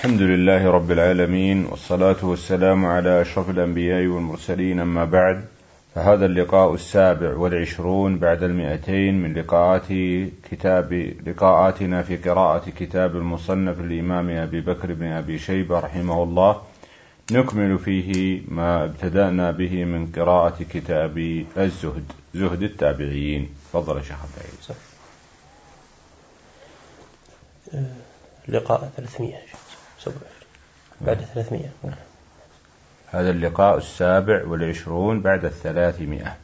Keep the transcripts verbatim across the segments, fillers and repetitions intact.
الحمد لله رب العالمين، والصلاة والسلام على أشرف الأنبياء والمرسلين، أما بعد، فهذا اللقاء السابع والعشرون بعد المئتين من لقاءات كتاب لقاءاتنا في قراءة كتاب المصنف الإمام أبي بكر بن أبي شيبة رحمه الله، نكمل فيه ما ابتدأنا به من قراءة كتاب الزهد، زهد التابعين. تفضل يا شيخ عبد العزيز. لقاء ثلاثمائة بعد ثلاثمائة. هذا اللقاء السابع والعشرون بعد الثلاثمائة.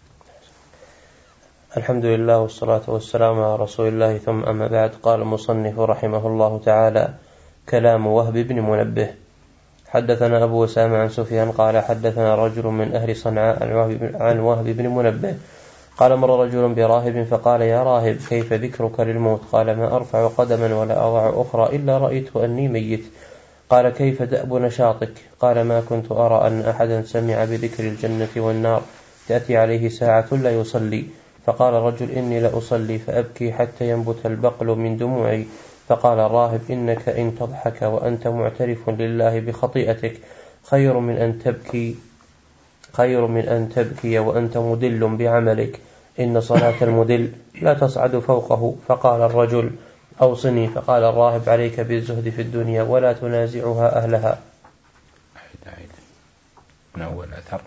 الحمد لله والصلاة والسلام على رسول الله، ثم أما بعد. قال المصنف رحمه الله تعالى: كلام وهب بن منبه. حدثنا أبو أسامة عن سفيان قال حدثنا رجل من أهل صنعاء عن وهب بن منبه قال: مر رجل براهب فقال: يا راهب، كيف ذكرك للموت؟ قال: ما أرفع قدما ولا أضع أخرى إلا رأيت أني ميت. قال: كيف دأب نشاطك؟ قال: ما كنت أرى أن أحدا سمع بذكر الجنة والنار تأتي عليه ساعة لا يصلي. فقال الرجل: إني لأصلي فأبكي حتى ينبت البقل من دموعي. فقال الراهب: إنك إن تضحك وأنت معترف لله بخطيئتك خير من أن تبكي خير من أن تبكي وأنت مدل بعملك، إن صلاة المدل لا تصعد فوقه. فقال الرجل: أوصني. فقال الراهب: عليك بالزهد في الدنيا ولا تنازعها أهلها. من أول أثر.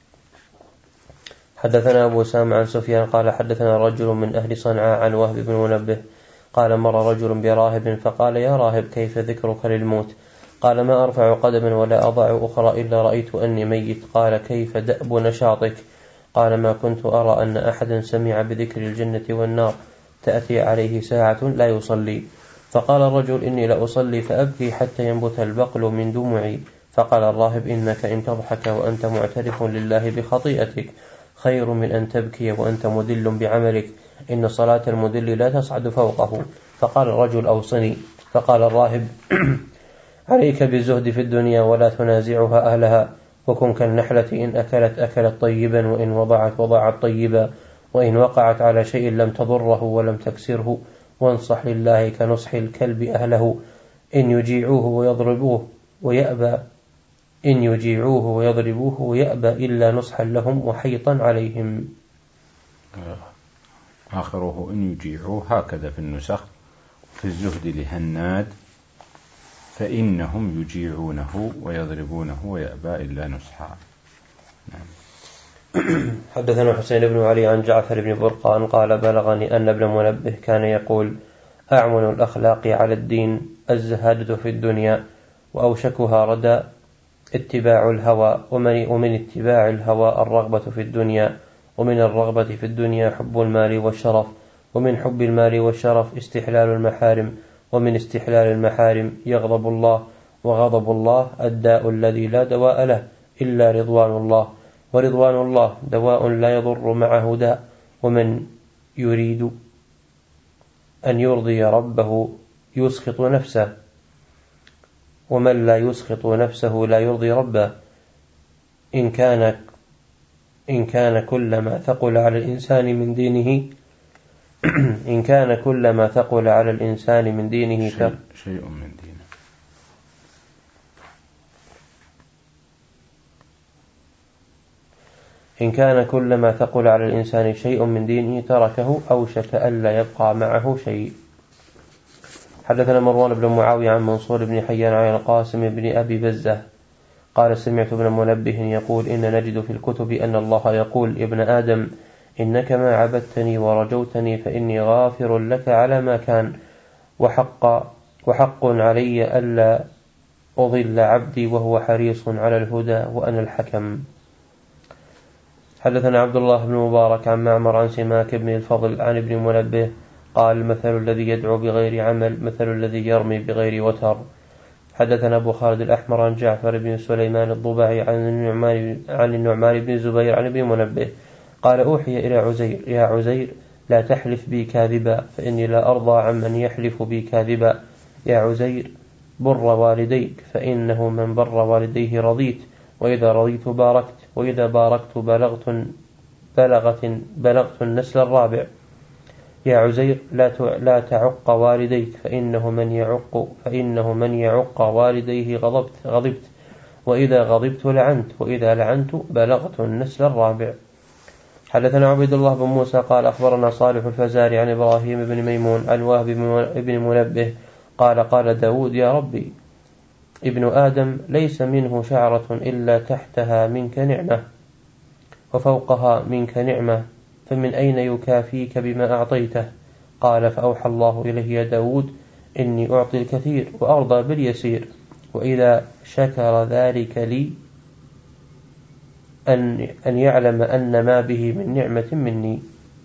حدثنا أبو أسامة عن سفيان قال حدثنا رجل من أهل صنعاء عن وهب بن منبه قال: مر رجل براهب فقال: يا راهب، كيف ذكرك للموت؟ قال: ما أرفع قدما ولا أضع أخرى إلا رأيت أني ميت. قال: كيف دأب نشاطك؟ قال: ما كنت أرى أن أحدا سمع بذكر الجنة والنار تأتي عليه ساعة لا يصلي. فقال الرجل: إني لأصلي فأبكي حتى ينبت البقل من دموعي. فقال الراهب: إنك إن تضحك وأنت معترف لله بخطيئتك خير من أن تبكي وأنت مدل بعملك، إن صلاة المدل لا تصعد فوقه. فقال الرجل: أوصني. فقال الراهب: عليك بالزهد في الدنيا ولا تنازعها أهلها، وكن كالنحلة إن أكلت أكلت طيبا، وإن وضعت وضعت طيبا، وإن وقعت على شيء لم تضره ولم تكسره، وانصح لله كنصح الكلب أهله، إن يجيعوه ويضربوه ويأبى إن يجيعوه ويضربوه ويأبى إلا نصحا لهم وحيطا عليهم. آخره إن يجيعوه، هكذا في النسخ. في الزهد لهناد: فإنهم يجيعونه ويضربونه ويأبى إلا نصحا. نعم. حدثنا حسين بن علي عن جعفر بن برقان قال: بلغني أن ابن منبه كان يقول: أعون الأخلاق على الدين الزهادة في الدنيا، وأوشكها ردى اتباع الهوى، ومن, ومن اتباع الهوى الرغبة في الدنيا، ومن الرغبة في الدنيا حب المال والشرف، ومن حب المال والشرف استحلال المحارم، ومن استحلال المحارم يغضب الله، وغضب الله الداء الذي لا دواء له إلا رضوان الله، ورضوان الله دواء لا يضر معه داء. ومن يريد أن يرضي ربه يسخط نفسه، ومن لا يسخط نفسه لا يرضي ربه. إن كان إن كان كل ما ثقل على الإنسان من دينه إن كان كل ما ثقل على الإنسان من دينه شيء, شيء من دينه إن كان كل ما ثقل على الإنسان شيء من دينه تركه أوشك ألا يبقى معه شيء. حدثنا مروان بن معاوية عن منصور بن حيان عن القاسم بن أبي بزة قال: سمعت ابن منبه يقول: إن نجد في الكتب أن الله يقول: يا ابن آدم، إنك ما عبدتني ورجوتني فإني غافر لك على ما كان، وحق, وحق علي ألا أضل عبدي وهو حريص على الهدى وأنا الحكم. حدثنا عبد الله بن مبارك عن معمر عن سماك بن الفضل عن ابن منبه قال: مثل الذي يدعو بغير عمل مثل الذي يرمي بغير وتر. حدثنا أبو خالد الأحمر عن جعفر بن سليمان الضبعي عن النعمان, عن النعمان بن زبير عن ابن منبه قال: أوحي إلى عزير: يا عزير، لا تحلف بي كاذبا، فإني لا أرضى عمن يحلف بي كاذبا. يا عزير، بر والديك، فإنه من بر والديه رضيت، وإذا رضيت باركت، وإذا باركت بلغت بلغت, بلغت النسل الرابع. يا عزير لا لا تعق والديك فإنه من يعق فإنه من يعق والديه غضبت غضبت وإذا غضبت لعنت وإذا لعنت بلغت النسل الرابع. حدثنا عبيد الله بن موسى قال أخبرنا صالح الفزاري عن إبراهيم بن ميمون عن وهب بن منبه قال قال داود يا ربي ابن آدم ليس منه شعرة إلا تحتها منك نعمة وفوقها منك نعمة فمن أين يكافيك بما أعطيته؟ قال فأوحى الله إليه يا داود إني أعطي الكثير وأرضى باليسير وإذا شكر ذلك لي أن, أن يعلم أن ما به من نعمة مني.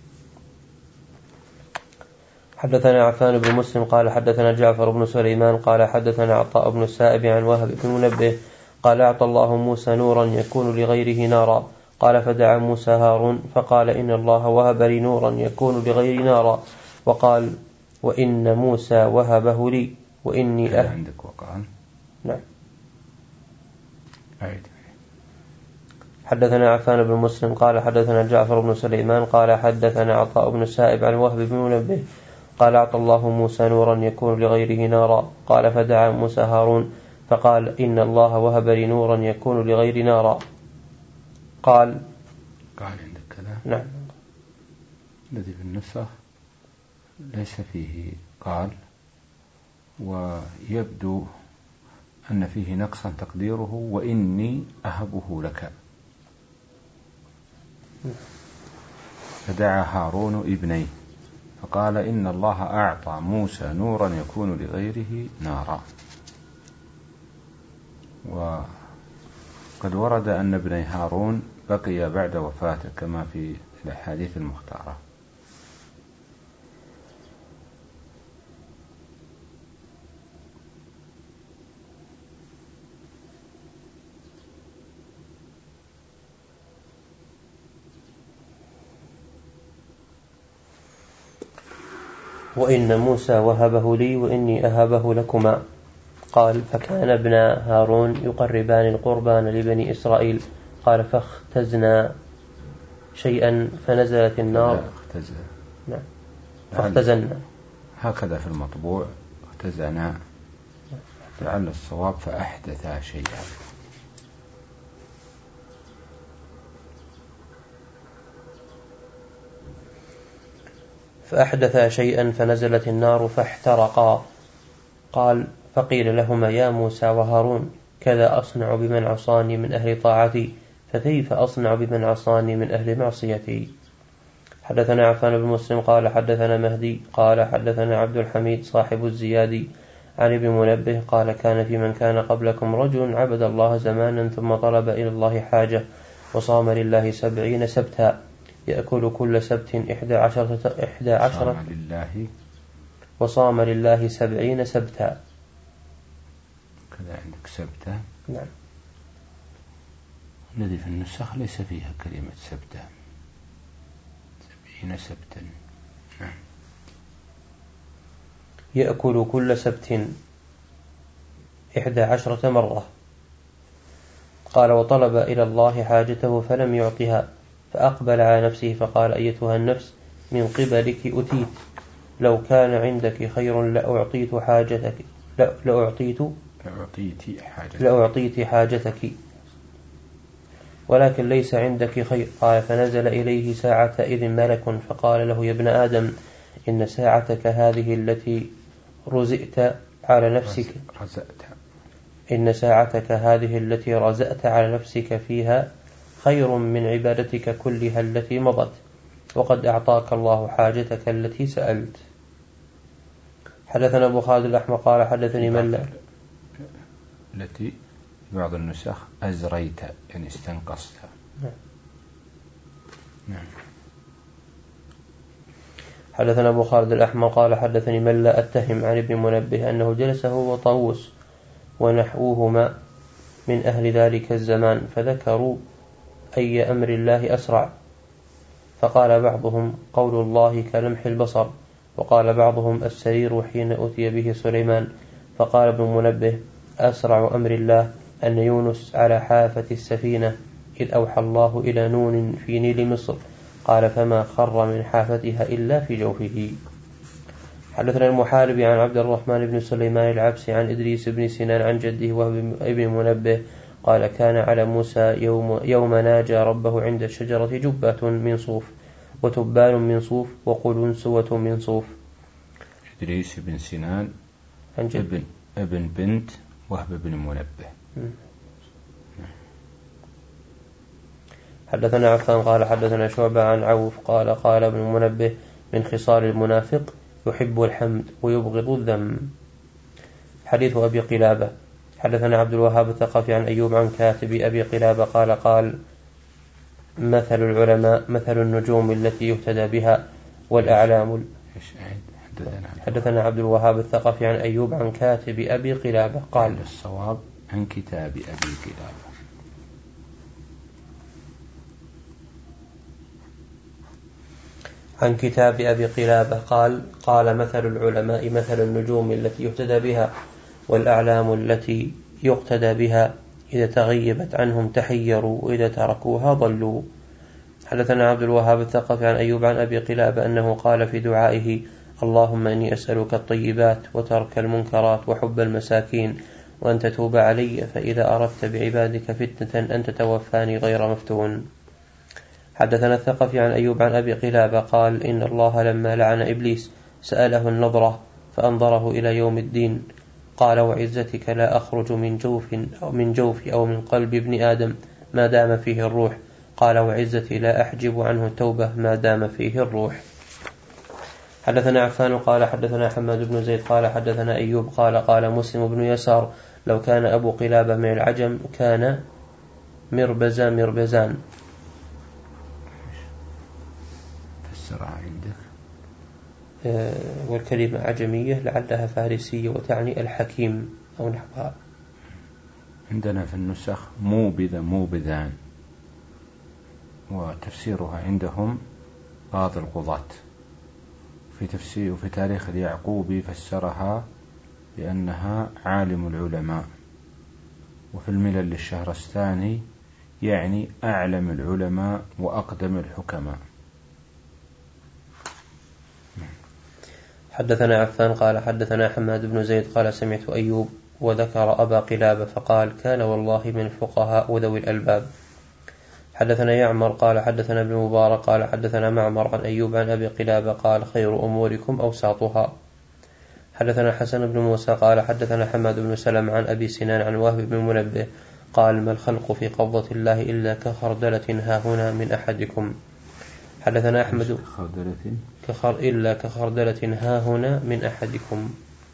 حدثنا عفان بن مسلم قال حدثنا جعفر بن سليمان قال حدثنا عطاء بن السائب عن وهب بن منبه قال أعطى الله موسى نورا يكون لغيره نارا قال فدعا موسى هارون فقال إن الله وهب لي نورا يكون لغيري نارا وقال وإن موسى وهبه لي وإني أه عندك وقال نعم. أعيد. حدثنا عفان بن مسلم قال حدثنا جعفر بن سليمان قال حدثنا عطاء بن السائب عن وهب بن منبه قال أعطى الله موسى نورا يكون لغيره نارا قال فدعا موسى هارون فقال إن الله وهب لي نورا يكون لغير نارا قال قال عندك كذا نعم. الذي في النسخ ليس فيه قال ويبدو أن فيه نقصا تقديره وإني أهبه لك فدعا هارون ابنيه فقال إن الله أعطى موسى نورا يكون لغيره نارا. وقد ورد أن ابني هارون بقي بعد وفاته كما في الأحاديث المختارة. وإن موسى وهبه لي وإني أهبه لكما. قال فكان ابن هارون يقربان القربان لبني إسرائيل. قال فاختزنا شيئا فنزلت النار اختزنا نعم فاختزنا هكذا في المطبوع اختزنا لعل الصواب فأحدثا شيئا. فأحدثا شيئا فنزلت النار فاحترقا. قال فقيل لهما يا موسى وهارون كذا أصنع بمن عصاني من أهل طاعتي فكيف أصنع بمن عصاني من أهل معصيتي. حدثنا عفان بن مسلم قال حدثنا مهدي قال حدثنا عبد الحميد صاحب الزيادي عن ابن منبه قال كان في من كان قبلكم رجل عبد الله زمانا ثم طلب إلى الله حاجة وصام لله سبعين سبتا يأكل كل سبت إحدى عشرة إحدى عشرة لله وصام لله سبعين سبتا. كذا عندك سبتا نعم. الذي في النسخ ليس فيها كلمة سبتا سبعين سبتا نعم. يأكل كل سبت إحدى عشرة مرة. قال وطلب إلى الله حاجته فلم يعطها فأقبل على نفسه فقال أيتها النفس من قبلك أتيت لو كان عندك خير لأعطيت حاجتك لأعطيت لأعطيت حاجتك لأعطيت حاجتك ولكن ليس عندك خير. قال فنزل إليه ساعة إذ ملك فقال له يا ابن آدم إن ساعتك هذه التي رزئت على نفسك رزأت إن ساعتك هذه التي رزأت على نفسك فيها خير من عبادتك كلها التي مضت وقد أعطاك الله حاجتك التي سألت. حدثنا أبو خالد الأحمر قال حدثني ملا التي بعض النسخ أزريت يعني استنقصتها. نعم. نعم. حدثنا أبو خالد الأحمر قال حدثني ملا أتهم عن ابن منبه أنه جلس هو وطاووس ونحوهما من أهل ذلك الزمان فذكروا أي أمر الله أسرع فقال بعضهم قول الله كلمح البصر وقال بعضهم السرير حين أتي به سليمان فقال ابن منبه أسرع أمر الله أن يونس على حافة السفينة إذ أوحى الله إلى نون في نيل مصر قال فما خر من حافتها إلا في جوفه. حدثنا المحاربي عن عبد الرحمن بن سليمان العبسي عن إدريس بن سنان عن جده وهو ابن منبه قال كان على موسى يوم, يوم ناجى ربه عند الشجرة جبة من صوف وتبان من صوف وقلنسوة من صوف. إدريس بن سنان عن جد ابن, ابن بنت وهب بن منبه. م. حدثنا عفان قال حدثنا شعبة عن عوف قال قال ابن منبه من خصال المنافق يحب الحمد ويبغض الذم. حديث أبي قلابة. حدثنا عبد الوهاب الثقفي عن أيوب عن كاتب أبي قلابة قال قال مثل العلماء مثل النجوم التي يهتدى بها والأعلام. حدثنا عبد الوهاب الثقفي عن أيوب عن كاتب أبي قلابة قال الصواب عن كتاب أبي قلابة. عن كتاب أبي قلابة قال قال مثل العلماء مثل النجوم التي يهتدى بها والأعلام التي يقتدى بها إذا تغيبت عنهم تحيروا وإذا تركوها ضلوا. حدثنا عبد الوهاب الثقفي عن أيوب عن أبي قلابة أنه قال في دعائه اللهم إني أسألك الطيبات وترك المنكرات وحب المساكين وأن تتوب علي فإذا أردت بعبادك فتنة أن تتوفاني غير مفتون. حدثنا الثقفي عن أيوب عن أبي قلابة قال إن الله لما لعن إبليس سأله النظرة فأنظره إلى يوم الدين قال وعزتك لا أخرج من جوف أو من جوف أو من قلب ابن آدم ما دام فيه الروح قال وعزتي لا أحجب عنه التوبة ما دام فيه الروح. حدثنا عفان قال حدثنا حماد بن زيد قال حدثنا أيوب قال قال مسلم بن يسار لو كان أبو قلابة من العجم كان مربزا مربزان. عندك آه والكلمة عجمية لعلها فارسية وتعني الحكيم أو نحوها. عندنا في النسخ موبذا موبذان وتفسيرها عندهم قاضي القضاة. في تفسير وفي تاريخ اليعقوبي فسرها بأنها عالم العلماء. وفي الملل للشهرستاني يعني أعلم العلماء وأقدم الحكماء. حدثنا عفان قال حدثنا حماد بن زيد قال سمعت أيوب وذكر أبا قلابة فقال كان والله من الفقهاء وذوي الألباب. حدثنا يعمر قال حدثنا ابن مبارك قال حدثنا معمر عن أيوب عن أبي قلابة قال خير أموركم أوساطها. حدثنا حسن بن موسى قال حدثنا حماد بن سلم عن أبي سنان عن وهب بن منبه قال ما الخلق في قبضة الله إلا كخردلة هاهنا من أحدكم. حدثنا أحمد كخر إلا كخردلة هاهنا من أحدكم.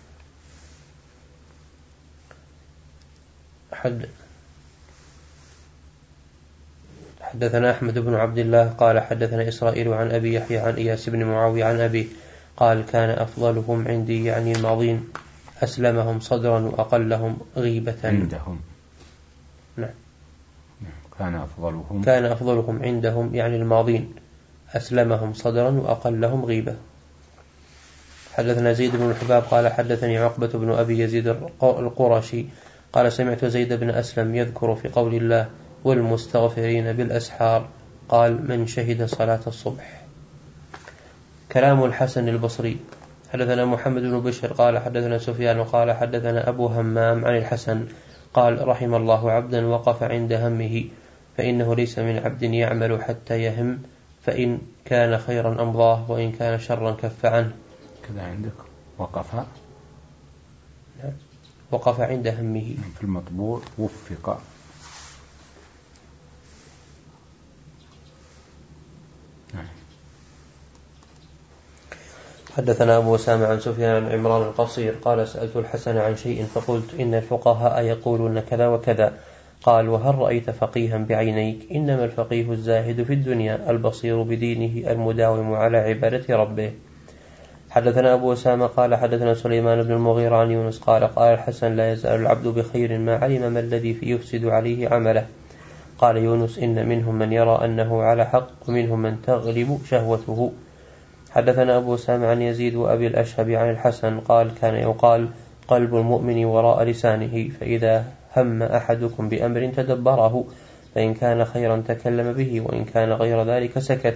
حد حدثنا أحمد بن عبد الله قال حدثنا إسرائيل عن أبي يحيى عن إياس بن معاوية عن أبي قال كان أفضلهم عندي يعني الماضين أسلمهم صدرا وأقلهم غيبة عندهم. نعم. كان أفضلهم كان أفضلهم عندهم يعني الماضين أسلمهم صدرا وأقلهم غيبة. حدثنا زيد بن الحباب قال حدثني عقبة بن أبي يزيد القرشي قال سمعت زيد بن أسلم يذكر في قول الله والمستغفرين بالأسحار قال من شهد صلاة الصبح. كلام الحسن البصري. حدثنا محمد بن بشر قال حدثنا سفيان قال حدثنا أبو همام عن الحسن قال رحم الله عبدا وقف عند همه فإنه ليس من عبد يعمل حتى يهم فإن كان خيرا أمضاه وإن كان شرا كف عنه. كذا عندك وقف وقف عند همه في المطبوع وفق. حدثنا أبو أسامة عن سفيان عن عمران القصير قال سألت الحسن عن شيء فقلت إن الفقهاء يقولون كذا وكذا قال وهل رأيت فقيها بعينيك إنما الفقيه الزاهد في الدنيا البصير بدينه المداوم على عبادة ربه. حدثنا أبو أسامة قال حدثنا سليمان بن المغيرة عن يونس قال قال الحسن لا يزال العبد بخير ما علم ما الذي يفسد عليه عمله. قال يونس إن منهم من يرى أنه على حق ومنهم من تغلب شهوته. حدثنا أبو أسامة عن يزيد وأبي الأشهب عن الحسن قال كان يقال قلب المؤمن وراء لسانه فإذا هم أحدكم بأمر تدبره فإن كان خيرا تكلم به وإن كان غير ذلك سكت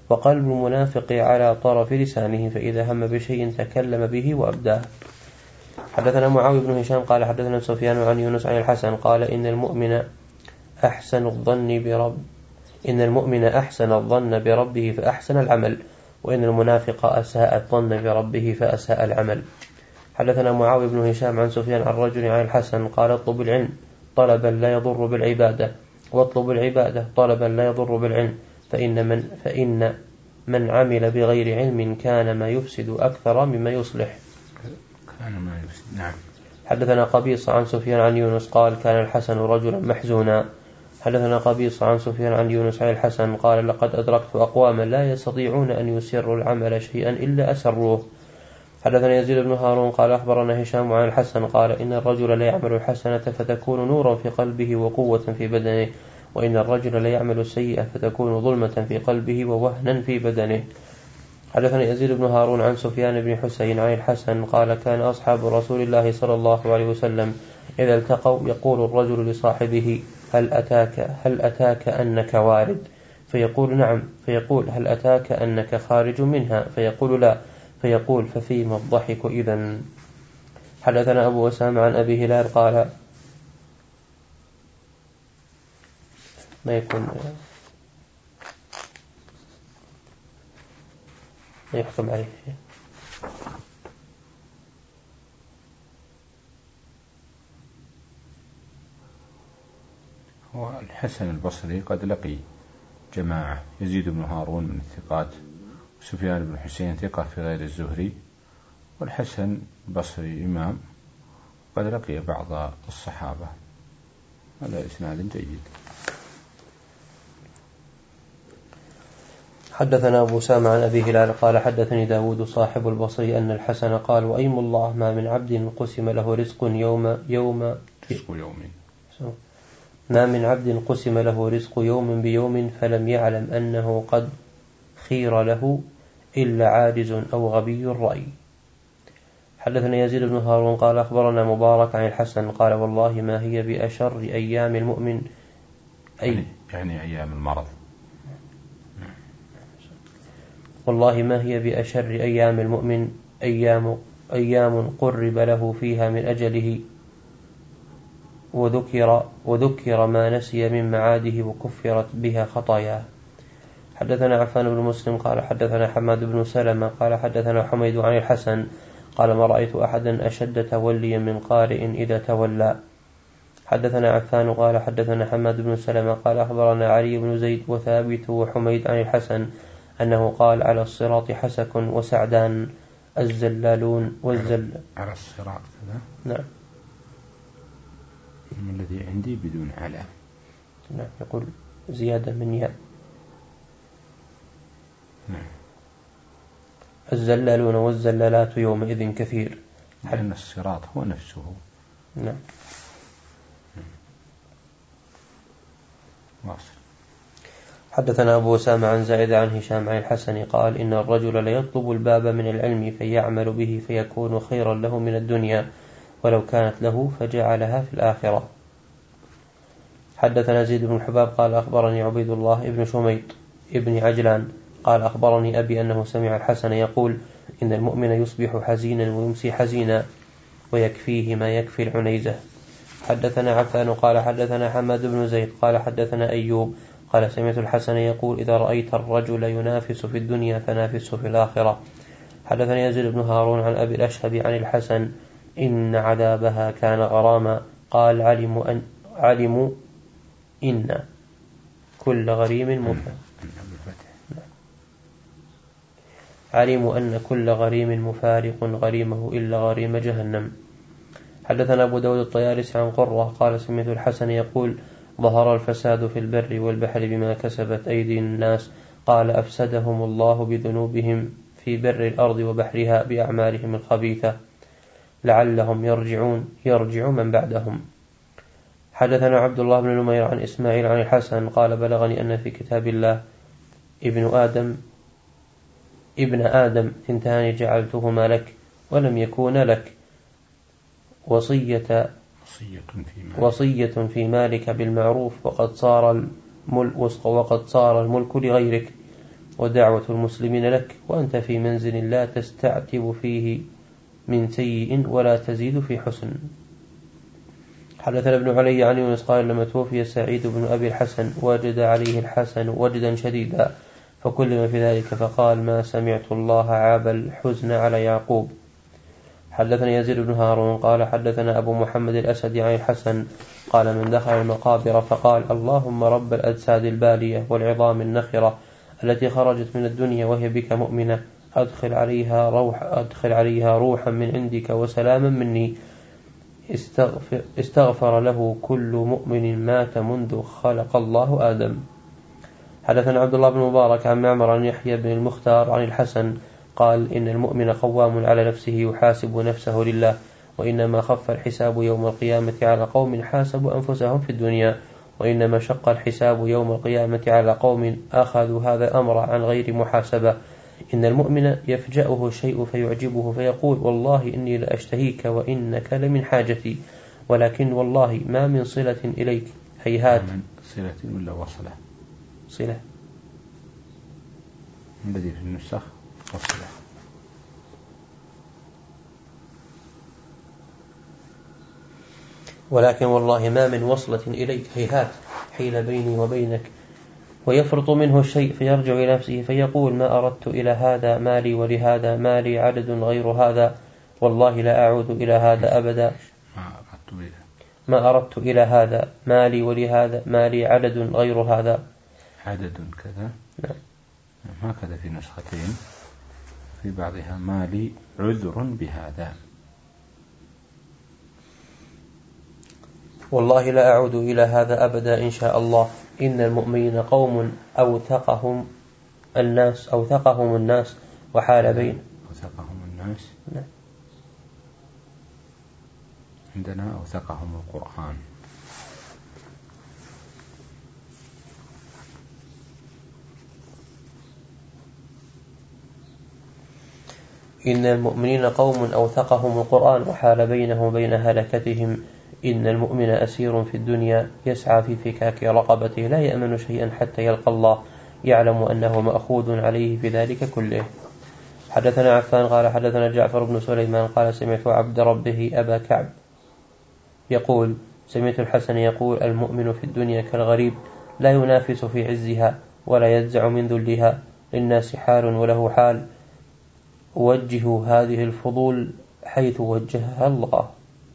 وقلب المنافق على طرف لسانه، فإذا هم بشيء تكلم به وأبداه. حدثنا معاوية بن هشام قال حدثنا سفيان عن يونس عن الحسن قال إن المؤمن أحسن الظن برب إن المؤمن أحسن الظن بربه فأحسن العمل، وإن المنافق أساء الظن بربه فأساء العمل. حدثنا معاوية بن هشام عن سفيان عن رجل عن الحسن قال اطلب العلم طلبا لا يضر بالعبادة، واطلب العبادة طلبا لا يضر بالعلم، فإن من, فإن من عمل بغير علم كان ما يفسد أكثر مما يصلح. كان ما يفسد. نعم. حدثنا قبيص عن سفيان عن يونس قال كان الحسن رجلا محزونا. حدثنا قبيص عن سفيان عن يونس عن الحسن قال لقد أدركت أقواما لا يستطيعون أن يسروا العمل شيئا إلا أسروه. حدثنا يزيد بن هارون قال أخبرنا هشام عن الحسن قال إن الرجل لا يعمل الحسنة فتكون نورا في قلبه وقوة في بدنه، وإن الرجل لا يعمل السيئة فتكون ظلمة في قلبه ووهنا في بدنه. حدثنا يزيد بن هارون عن سفيان بن حسين عن الحسن قال كان أصحاب رسول الله صلى الله عليه وسلم إذا التقوا يقول الرجل لصاحبه هل أتاك هل أتاك أنك وارد؟ فيقول نعم، فيقول هل أتاك أنك خارج منها؟ فيقول لا، فيقول ففيما الضحك إذن. حدثنا أبو أسامة عن أبي هلال قال ما يكون ما يحكم عليه. هو الحسن البصري قد لقي جماعة، يزيد بن هارون من الثقات، وسفيان بن حسين ثقة في غير الزهري، والحسن البصري إمام قد لقي بعض الصحابة. هذا إسناد جيد. حدثنا أبو أسامة عن أبي هلال قال حدثني داود صاحب البصري أن الحسن قال وأيم الله ما من عبد قسم له رزق يوم يوم رزق يوم ما من عبد قسم له رزق يوم بيوم فلم يعلم أنه قد خير له إلا عاجز أو غبي الرأي. حدثنا يزيد بن هارون قال أخبرنا مبارك عن الحسن قال والله ما هي بأشر أيام المؤمن أي يعني أيام المرض والله ما هي بأشر أيام المؤمن أيام أيام قرب له فيها من أجله وذكر وذكر ما نسي من معاده وكفرت بها خطاياه. حدثنا عفان بن مسلم قال حدثنا حماد بن سلمة قال حدثنا حميد عن الحسن قال ما رأيت أحدا أشد توليا من قارئ إذا تولى. حدثنا عفان قال حدثنا حماد بن سلمة قال أخبرنا علي بن زيد وثابت وحميد عن الحسن أنه قال على الصراط حسك وسعدان الزلالون والزل على الصراط كذا. نعم. الذي عندي بدون على. نعم يقول زيادة من ياء. نعم. الزلالون والزلالات يومئذ كثير. لأن الصراط هو نفسه. نعم. واصل. حدثنا أبو أسامة عن زائد عن هشام عن الحسن قال إن الرجل ليطلب الباب من العلم فيعمل به فيكون خيرا له من الدنيا ولو كانت له فجعلها في الآخرة. حدثنا زيد بن الحباب قال أخبرني عبيد الله ابن شميط ابن عجلان قال أخبرني أبي أنه سمع الحسن يقول إن المؤمن يصبح حزينا ويمسي حزينا ويكفيه ما يكفي العنيزة. حدثنا عفان قال حدثنا حماد بن زيد قال حدثنا أيوب قال سمعت الحسن يقول إذا رأيت الرجل ينافس في الدنيا فنافسه في الآخرة. حدثنا يزيد بن هارون عن أبي الأشهب عن الحسن إن عذابها كان غراما قال علموا أن علموا إن كل غريم مفارق علموا أن كل غريم مفارق غريمه إلا غريم جهنم. حدثنا أبو داود الطيالسي عن قرة قال سمعت الحسن يقول ظهر الفساد في البر والبحر بما كسبت أيدي الناس قال أفسدهم الله بذنوبهم في بر الأرض وبحرها بأعمالهم الخبيثة لعلهم يرجعون يرجع من بعدهم. حدثنا عبد الله بن نمير عن إسماعيل عن الحسن قال بلغني أن في كتاب الله ابن آدم ابن آدم ثنتان جعلتهما لك ولم يكون لك وصية وصية في مالك بالمعروف وقد صار الملك وقد صار الملك لغيرك ودعوة المسلمين لك، وأنت في منزل لا تستعتب فيه من سيء ولا تزيد في حسن. حدثنا ابن علي عن يونس قال لما توفي سعيد بن أبي الحسن وجد عليه الحسن وجدا شديدا فكلم في ذلك فقال ما سمعت الله عاب الحزن على يعقوب. حدثنا يزيد بن هارون قال حدثنا أبو محمد الأسد عن الحسن قال من دخل المقابر فقال اللهم رب الأجساد البالية والعظام النخرة التي خرجت من الدنيا وهي بك مؤمنة أدخل عليها روح أدخل عليها روحا من عندك وسلاما مني استغفر, استغفر له كل مؤمن مات منذ خلق الله آدم. حدثنا عبد الله بن مبارك عن معمر عن يحيى بن المختار عن الحسن قال إن المؤمن قوام على نفسه يحاسب نفسه لله، وإنما خف الحساب يوم القيامة على قوم حاسبوا أنفسهم في الدنيا، وإنما شق الحساب يوم القيامة على قوم أخذوا هذا الأمر عن غير محاسبة. إن المؤمن يفجأه شيء فيعجبه فيقول والله إني لأشتهيك وإنك لمن حاجتي، ولكن والله ما من صلة إليك هيهات. من صلة ولا وصلة؟ صلة الذي في النسخ وصلة. ولكن والله ما من وصلة إليك هيهات حيل بيني وبينك، ويفرط منه الشيء فيرجع إلى نفسه فيقول ما أردت إلى هذا مالي ولهذا مالي عدد غير هذا، والله لا أعود إلى هذا أبدا. ما أردت إلى هذا مالي ولهذا مالي عدد غير هذا. عدد كذا؟ نعم. هكذا في نسختين، في بعضها مالي عذر بهذا. والله لا أعود إلى هذا أبدا إن شاء الله. إن المؤمنين قوم أوثقهم الناس أوثقهم الناس وحال بين أوثقهم الناس. نعم. عندنا أوثقهم القرآن. إن المؤمنين قوم أوثقهم القرآن وحال بينه وبين هلكتهم. إن المؤمن أسير في الدنيا يسعى في فكاك رقبته لا يأمن شيئا حتى يلقى الله يعلم أنه مأخوذ عليه في ذلك كله. حدثنا عفان قال حدثنا جعفر بن سليمان قال سمعت عبد ربه أبا كعب يقول سمعت الحسن يقول المؤمن في الدنيا كالغريب لا ينافس في عزها ولا يجزع من ذلها، للناس حال وله حال، وجهوا هذه الفضول حيث وجهها الله.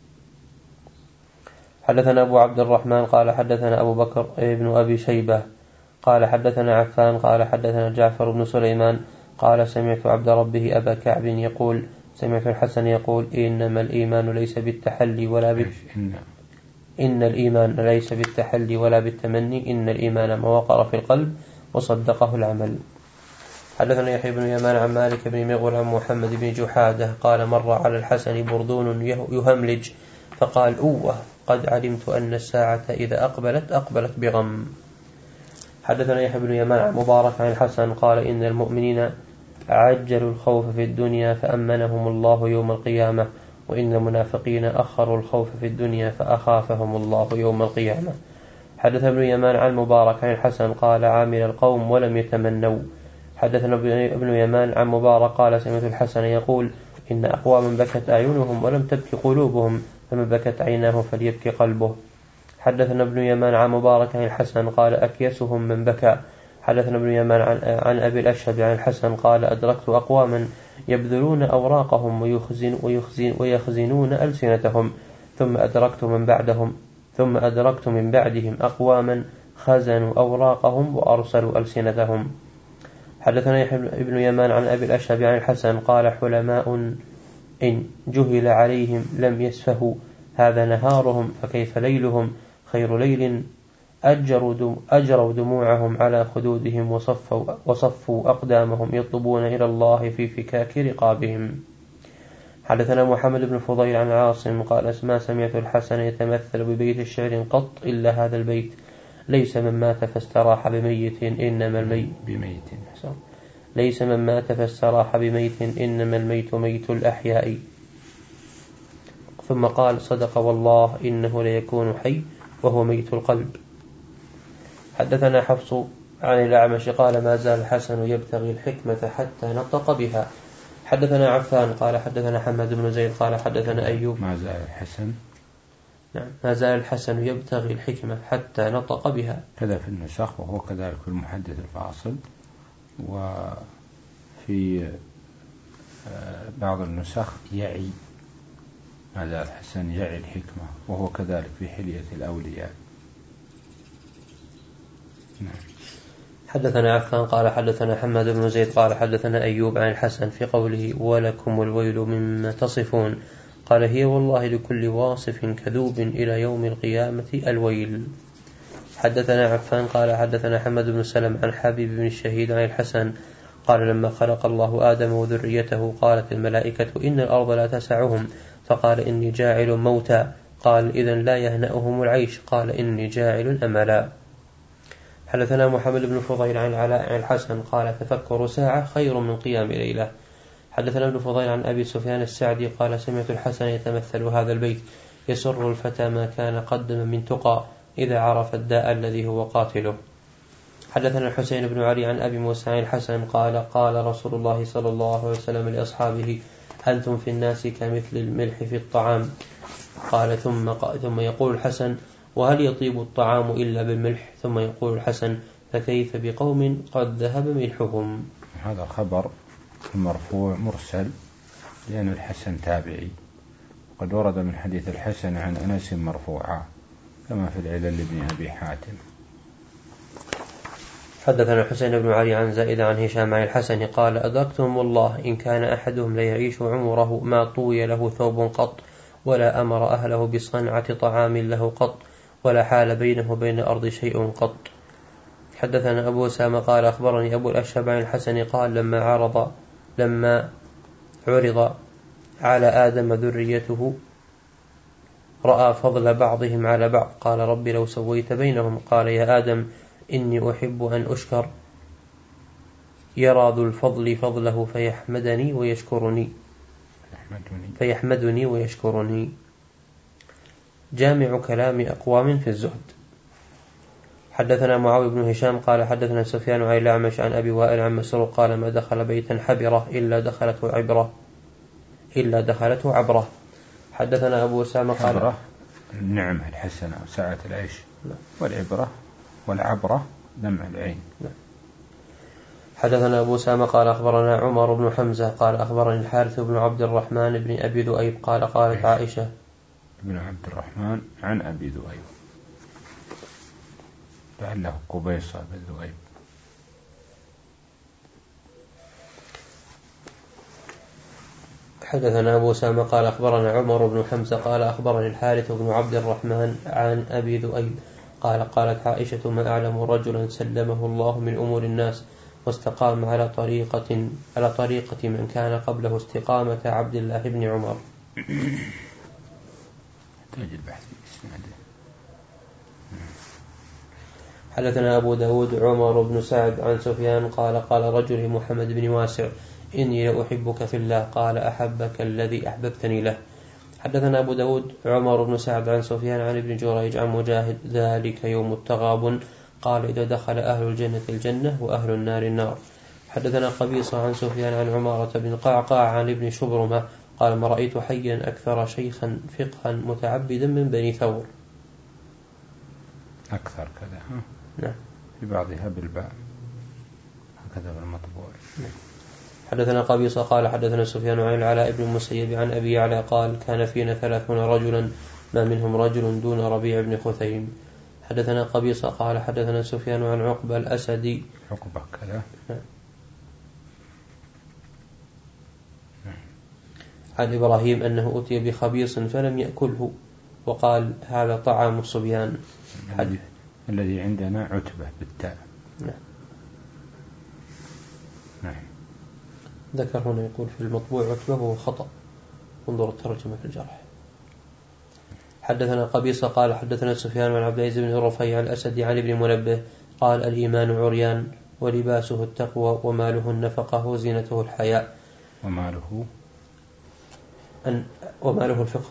حدثنا أبو عبد الرحمن قال حدثنا أبو بكر ابن أبي شيبة قال حدثنا عفان قال حدثنا جعفر بن سليمان قال سمعت عبد ربه أبا كعب يقول سمعت الحسن يقول إنما الإيمان ليس بالتحلي ولا بال... إن الإيمان ليس بالتحلي ولا بالتمني، إن الإيمان ما وقر في القلب وصدقه العمل. حدثنا يحيى بن يمان عن مالك بن مغول عن محمد بن جحادة قال مر على الحسن بردون يهملج فقال أوه قد علمت أن الساعة إذا أقبلت أقبلت بغم. حدثنا يحيى بن يمان عن مبارك عن الحسن قال إن المؤمنين عجلوا الخوف في الدنيا فأمنهم الله يوم القيامة، وإن المنافقين أخروا الخوف في الدنيا فأخافهم الله يوم القيامة. حدث ابن يمان عن مبارك عن الحسن قال عامل القوم ولم يتمنوا. حدثنا ابن يمان عن مبارك قال سمعت الحسن يقول إن أقواما بكت أعينهم ولم تبكي قلوبهم، فمن بكت عيناه فليبكي قلبه. حدثنا ابن يمان عن مبارك عن الحسن قال أكيسهم من بكى. حدثنا ابن يمان عن, عن أبي الأشهب عن الحسن قال أدركت أقواما يبذلون أوراقهم ويخزن ويخزن ويخزنون ألسنتهم، ثم أدركت من بعدهم ثم أدركت من بعدهم أقواما خزنوا أوراقهم وأرسلوا ألسنتهم. حدثنا ابن يمان عن أبي الأشهب عن الحسن قال حلماء إن جهل عليهم لم يسفهوا، هذا نهارهم فكيف ليلهم، خير ليل أجروا دموعهم على خدودهم وصفوا, وصفوا أقدامهم يطلبون إلى الله في فكاك رقابهم. حدثنا محمد بن فضيل عن عاصم قال ما سمعت الحسن يتمثل ببيت الشعر قط إلا هذا البيت ليس من مات فاستراح بميت إنما الميت بميت ليس من مات فاستراح بميت إنما الميت ميت الأحياء. ثم قال صدق والله إنه ليكون حي وهو ميت القلب. حدثنا حفص عن الأعمش قال ما زال الحسن يبتغي الحكمة حتى نطق بها. حدثنا عفان قال حدثنا حماد بن زيد قال حدثنا أيوب ما زال الحسن نعم ما زال الحسن يبتغي الحكمة حتى نطق بها. كذا في النسخ، وهو كذلك في المحدث الفاصل، وفي بعض النسخ يعي ما زال الحسن يعي الحكمة، وهو كذلك في حلية الأولياء. نعم. حدثنا عفان قال حدثنا حماد بن زيد قال حدثنا أيوب عن الحسن في قوله ولكم الويل مما تصفون قال هي والله لكل واصف كذوب إلى يوم القيامة الويل. حدثنا عفان قال حدثنا حماد بن سلم عن حبيب بن الشهيد عن الحسن قال لما خلق الله آدم وذريته قالت الملائكة إن الأرض لا تسعهم فقال إني جاعل موتا قال إذن لا يهنأهم العيش قال إني جاعل أملا. حدثنا محمد بن فضيل عن العلاء عن الحسن قال تفكر ساعة خير من قيام ليلة. حدثنا ابن فضيل عن أبي سفيان السعدي قال سمعت الحسن يتمثل هذا البيت يسر الفتى ما كان قدم من تقى إذا عرف الداء الذي هو قاتله. حدثنا الحسين بن علي عن أبي موسى عن الحسن قال قال رسول الله صلى الله عليه وسلم لأصحابه أنتم في الناس كمثل الملح في الطعام قال ثم, ثم يقول الحسن وهل يطيب الطعام إلا بالملح ثم يقول الحسن فكيف بقوم قد ذهب ملحهم. هذا خبر المرفوع مرسل لأن الحسن تابعي، قد ورد من حديث الحسن عن أنس مرفوعا كما في العلل لابن أبي حاتم. حدثنا الحسين بن علي عن زائد عن هشام عن الحسن قال أدركتهم والله إن كان أحدهم ليعيش عمره ما طوي له ثوب قط ولا أمر أهله بصنعة طعام له قط ولا حال بينه وبين الأرض شيء قط. حدثنا أبو أسامة قال أخبرني أبو الأشهب عن الحسن قال لما عرض لما عرض على آدم ذريته رأى فضل بعضهم على بعض قال رب لو سويت بينهم قال يا آدم إني أحب أن أشكر يرى ذو الفضل فضله فيحمدني ويشكرني فيحمدني ويشكرني. جامع كلام أقوام في الزهد. حدثنا معاوية بن هشام قال حدثنا سفيان عن الأعمش عن أبي وائل عن مسروق قال ما دخل بيتا حبرة إلا دخلته عبرة إلا دخلته عبرة. حدثنا أبو أسامة قال عبرة النعمة الحسنة وسعة العيش والعبرة والعبرة دمع العين. حدثنا أبو أسامة قال أخبرنا عمر بن حمزة قال أخبرني الحارث بن عبد الرحمن بن أبي ذؤيب قال قالت عائشة بن عبد الرحمن عن أبي ذؤيب لعله قبيصة بن ذؤيب. حدثنا أبو أسامة قال أخبرنا عمر بن حمزة قال أخبرني الحارث بن عبد الرحمن عن أبي ذؤيب قال قالت عائشة ما أعلم رجلا سلمه الله من أمور الناس واستقام على طريقة على طريقة من كان قبله استقامة عبد الله بن عمر. حدثنا أبو داود عمر بن سعد عن سفيان قال قال رجل محمد بن واسع إني لأحبك في الله قال أحبك الذي أحببتني له. حدثنا أبو داود عمر بن سعد عن سفيان عن ابن جريج عن مجاهد ذلك يوم التغابن قال إذا دخل أهل الجنة الجنة وأهل النار النار. حدثنا قبيصة عن سفيان عن عمارة بن قعقاع عن ابن شبرمة قال ما رأيت حيا أكثر شيخا فقها متعبدا من بني ثور. أكثر كذا ها؟ نعم. في بعضها بالباء هكذا بالمطبوع. نعم. حدثنا قبيصة قال حدثنا سفيان عن العلاء بن المسيب عن أبي يعلى قال كان فينا ثلاثون رجلا ما منهم رجل دون ربيع بن خثيم. حدثنا قبيصة قال حدثنا سفيان عن عقبة الأسدي عقبة كذا نعم. عن إبراهيم أنه أتي بخبيص فلم يأكله وقال هذا طعام الصبيان. الذي, الذي عندنا عتبة بالتاء. نعم. نعم. ذكر هنا يقول في المطبوع عتبة وهو خطأ انظر الترجمة في الجرح. حدثنا قبيصة قال حدثنا سفيان عن عبد العزيز بن رفيع الأسدي عن ابن منبه قال الإيمان عريان ولباسه التقوى وماله النفقة وزينته الحياء. وماله أن وماله الفقه.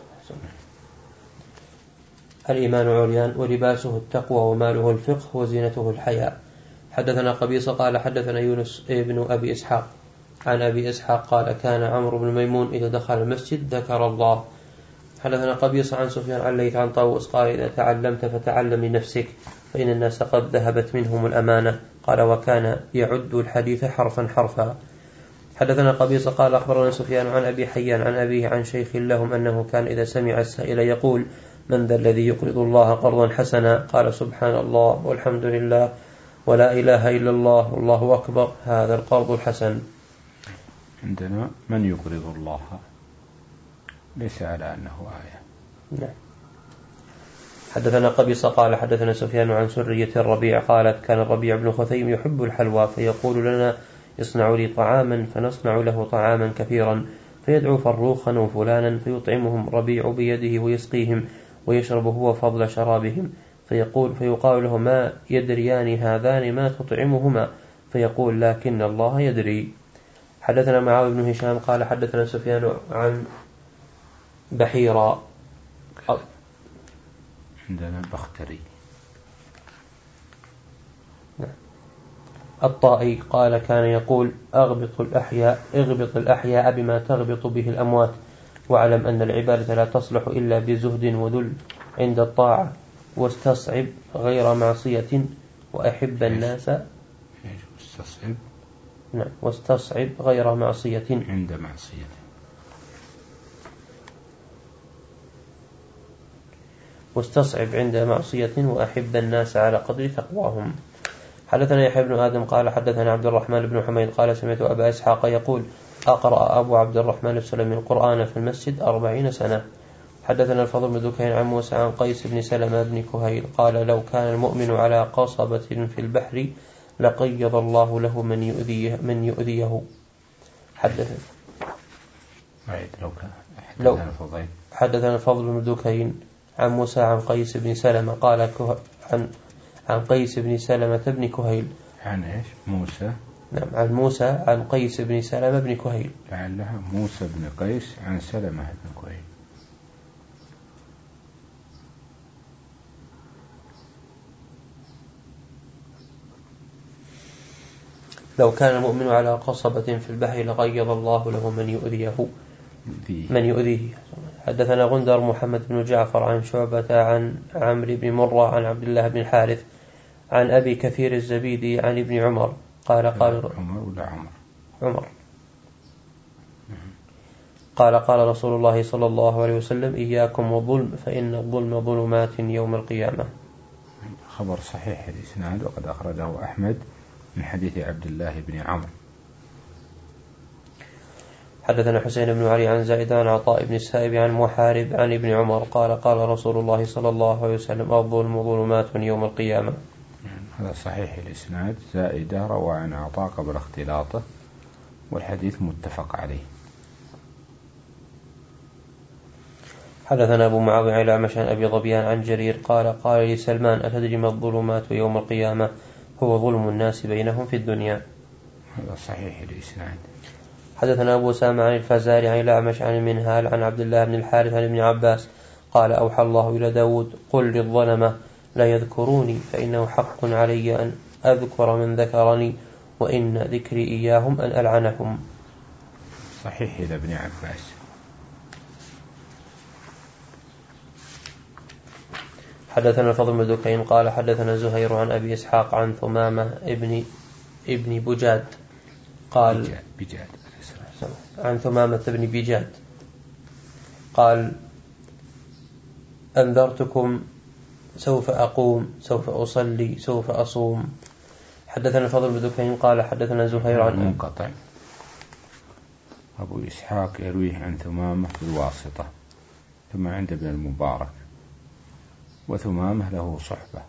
الإيمان عريان ولباسه التقوى وماله الفقه وزينته الحياء. حدثنا قبيصة قال حدثنا يونس ابن أبي إسحاق عن أبي إسحاق قال كان عمرو بن ميمون إذا دخل المسجد ذكر الله. حدثنا قبيصة عن سفيان عن ليث عن طاووس قال إذا تعلمت فتعلم لنفسك فإن الناس قد ذهبت منهم الأمانة. قال وكان يعد الحديث حرفا حرفا. حدثنا قبيصة قال أخبرنا سفيان عن أبي حيان عن أبيه عن شيخ لهم أنه كان إذا سمع السائل يقول من ذا الذي يقرض الله قرضا حسنا قال سبحان الله والحمد لله ولا إله إلا الله والله أكبر هذا القرض الحسن. عندنا من يقرض الله ليس على أنه آية. نعم. حدثنا قبيصة قال حدثنا سفيان عن سرية الربيع قالت كان الربيع بن خثيم يحب الحلوى فيقول لنا اصنعوا لي طعاما فنصنع له طعاما كثيرا فيدعو فروخا وفلانا فيطعمهم ربيع بيده ويسقيهم ويشرب هو فضل شرابهم فيقول فيقال له ما يدريان هذان ما تطعمهما فيقول لكن الله يدري. حدثنا معاذ بن هشام قال حدثنا سفيان عن بحيرة عندنا بختري الطائي قال كان يقول أغبط الأحياء اغبط الأحياء بما تغبط به الأموات واعلم أن العبادة لا تصلح إلا بزهد وذل عند الطاعة واستصعب غير معصية وأحب الناس واستصعب نعم واستصعب غير معصية عند معصية واستصعب عند معصية وأحب الناس على قدر تقواهم. حدثنا يحيى بن آدم قال حدثنا عبد الرحمن بن حميد قال سمعت أبا إسحاق يقول أقرأ أبو عبد الرحمن السلمي القرآن في المسجد أربعين سنة. حدثنا الفضل بن دكين عن موسى عن قيس بن سلمة بن كهيل قال لو كان المؤمن على قصبة في البحر لقيض الله له من يؤذيه من يؤذيه. حدثنا لو كان لو حدثنا الفضل بن دكين عن موسى عن قيس بن سلمة قال عن عن قيس بن سلمة بن كهيل عن إيش موسى نعم عن موسى عن قيس بن سلمة بن كهيل لعلها موسى بن قيس عن سلمة بن كهيل. لو كان المؤمن على قصبة في البحر لقيض الله له من يؤذيه من يؤذيه. حدثنا غندر محمد بن جعفر عن شعبة عن عمرو بن مرة عن عبد الله بن الحارث عن أبي كثير الزبيدي عن ابن عمر قال قال عمر ولا عمر عمر قال قال رسول الله صلى الله عليه وسلم إياكم والظلم فإن الظلم ظلمات يوم القيامة. خبر صحيح الإسناد وقد أخرجه أحمد من حديث عبد الله بن عمرو. حدثنا حسين بن علي عن زائدان عطاء بن السائب عن محارب عن ابن عمر قال قال رسول الله صلى الله عليه وسلم الظلم ظلمات يوم القيامة. هذا صحيح الإسناد. زائدة روى عن عطاء قبل اختلاطه والحديث متفق عليه. حدثنا أبو معاوية عن الأعمش عن أبي ظبيان عن جرير قال قال لي سلمان أتدري ما الظلمات يوم القيامة؟ هو ظلم الناس بينهم في الدنيا. هذا صحيح الإسناد. حدثنا أبو سامة عن الفزاري عن الأعمش عن المنهال عن عبد الله بن الحارث عن ابن عباس قال أوحى الله إلى داود قل للظلمة لا يذكروني فإنه حق علي أن أذكر من ذكرني وإن ذكري إياهم أن ألعنهم. صحيح إلى ابن عباس. حدثنا الفضل بن دكين قال حدثنا زهير عن أبي إسحاق عن ثمامة ابن ابن بجاد قال بجاد عن ثمامة ابن بجاد قال أنذرتكم سوف أقوم سوف أصلي سوف أصوم. حدثنا الفضل بن دكين قال حدثنا زهير عن منقطع. أبو إسحاق يرويه عن ثمامة بالواسطة ثم عند ابن المبارك وثمامة له صحبة.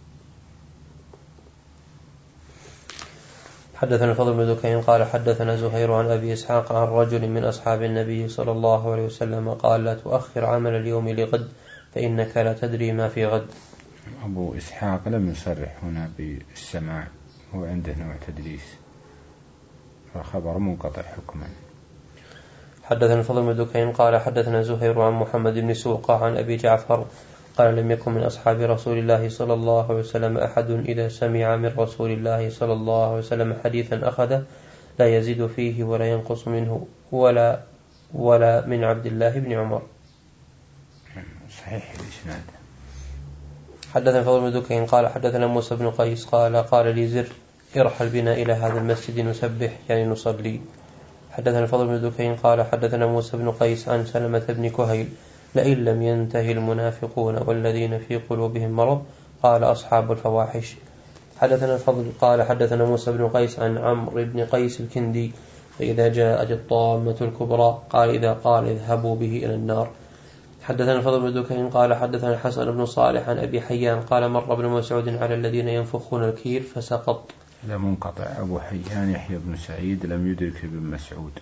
حدثنا الفضل بن دكين قال حدثنا زهير عن أبي إسحاق عن رجل من أصحاب النبي صلى الله عليه وسلم قال لا تؤخر عمل اليوم لغد فإنك لا تدري ما في غد. أبو إسحاق لم يصرح هنا بالسماع هو عنده نوع تدليس فخبر منقطع حكما. حدثنا الفضل بن دكين قال حدثنا زهير عن محمد بن سوقة عن أبي جعفر قال لم يكن من أصحاب رسول الله صلى الله عليه وسلم أحد إذا سمع من رسول الله صلى الله عليه وسلم حديثا أخذه لا يزيد فيه ولا ينقص منه ولا ولا من عبد الله بن عمر. صحيح الإسناد. حدثنا فضل بن دكين قال حدثنا موسى بن قيس قال قال لي زر ارحل بنا إلى هذا المسجد نسبح يعني نصلي. حدثنا فضل بن دكين قال حدثنا موسى بن قيس عن سلمة بن كهيل لئن لم ينتهي المنافقون والذين في قلوبهم مرض قال أصحاب الفواحش. حدثنا الفضل قال حدثنا موسى بن قيس عن عمرو بن قيس الكندي فإذا جاءت الطامة الكبرى قال إذا قال اذهبوا به إلى النار. حدثنا الفضل بن دكين قال حدثنا الحسن بن صالح عن أبي حيان قال مر ابن مسعود على الذين ينفخون الكير فسقط. هذا منقطع. أبو حيان يحيى بن سعيد لم يدرك ابن مسعود.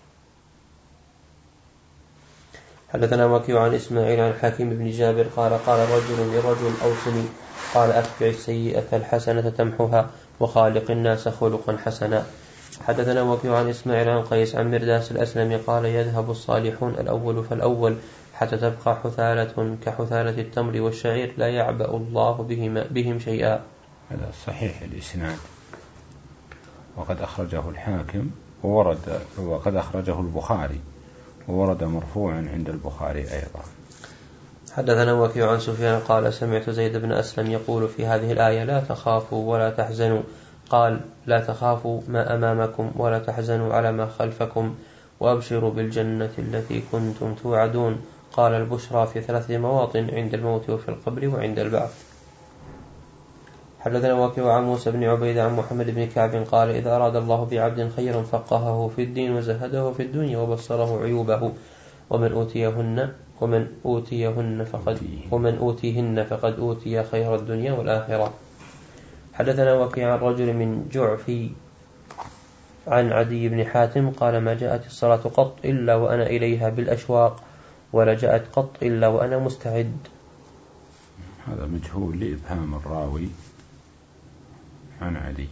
حدثنا وكيع عن إسماعيل عن حكيم بن جابر قال قال رجل لرجل أوصني قال أتبع السيئة الحسنة تمحها وخالق الناس خلقا حسنا. حدثنا وكيع عن إسماعيل عن قيس عن مرداس الأسلم قال يذهب الصالحون الأول فالأول حتى تبقى حثالة كحثالة التمر والشعير لا يعبأ الله بهم, بهم شيئا. هذا صحيح الإسناد وقد أخرجه الحاكم وورد وقد أخرجه البخاري وورد مرفوعا عند البخاري أيضا. حدثنا وكيع عن سفيان قال سمعت زيد بن أسلم يقول في هذه الآية لا تخافوا ولا تحزنوا قال لا تخافوا ما أمامكم ولا تحزنوا على ما خلفكم وأبشروا بالجنة التي كنتم توعدون. قال البشرى في ثلاث مواطن عند الموت وفي القبر وعند البعث. حدثنا وكيع عن موسى بن عبيد عن محمد بن كعب قال إذا أراد الله بعبد خيرا فقهه في الدين وزهده في الدنيا وبصره عيوبه ومن أوتيهن ومن أوتيهن فقد ومن أوتيهن فقد أوتي خير الدنيا والآخرة. حدثنا وكيع عن رجل من جعفي عن عدي بن حاتم قال ما جاءت الصلاة قط إلا وأنا إليها بالأشواق ولا جاءت قط إلا وأنا مستعد. هذا مجهول لإبهام الراوي عن عدي.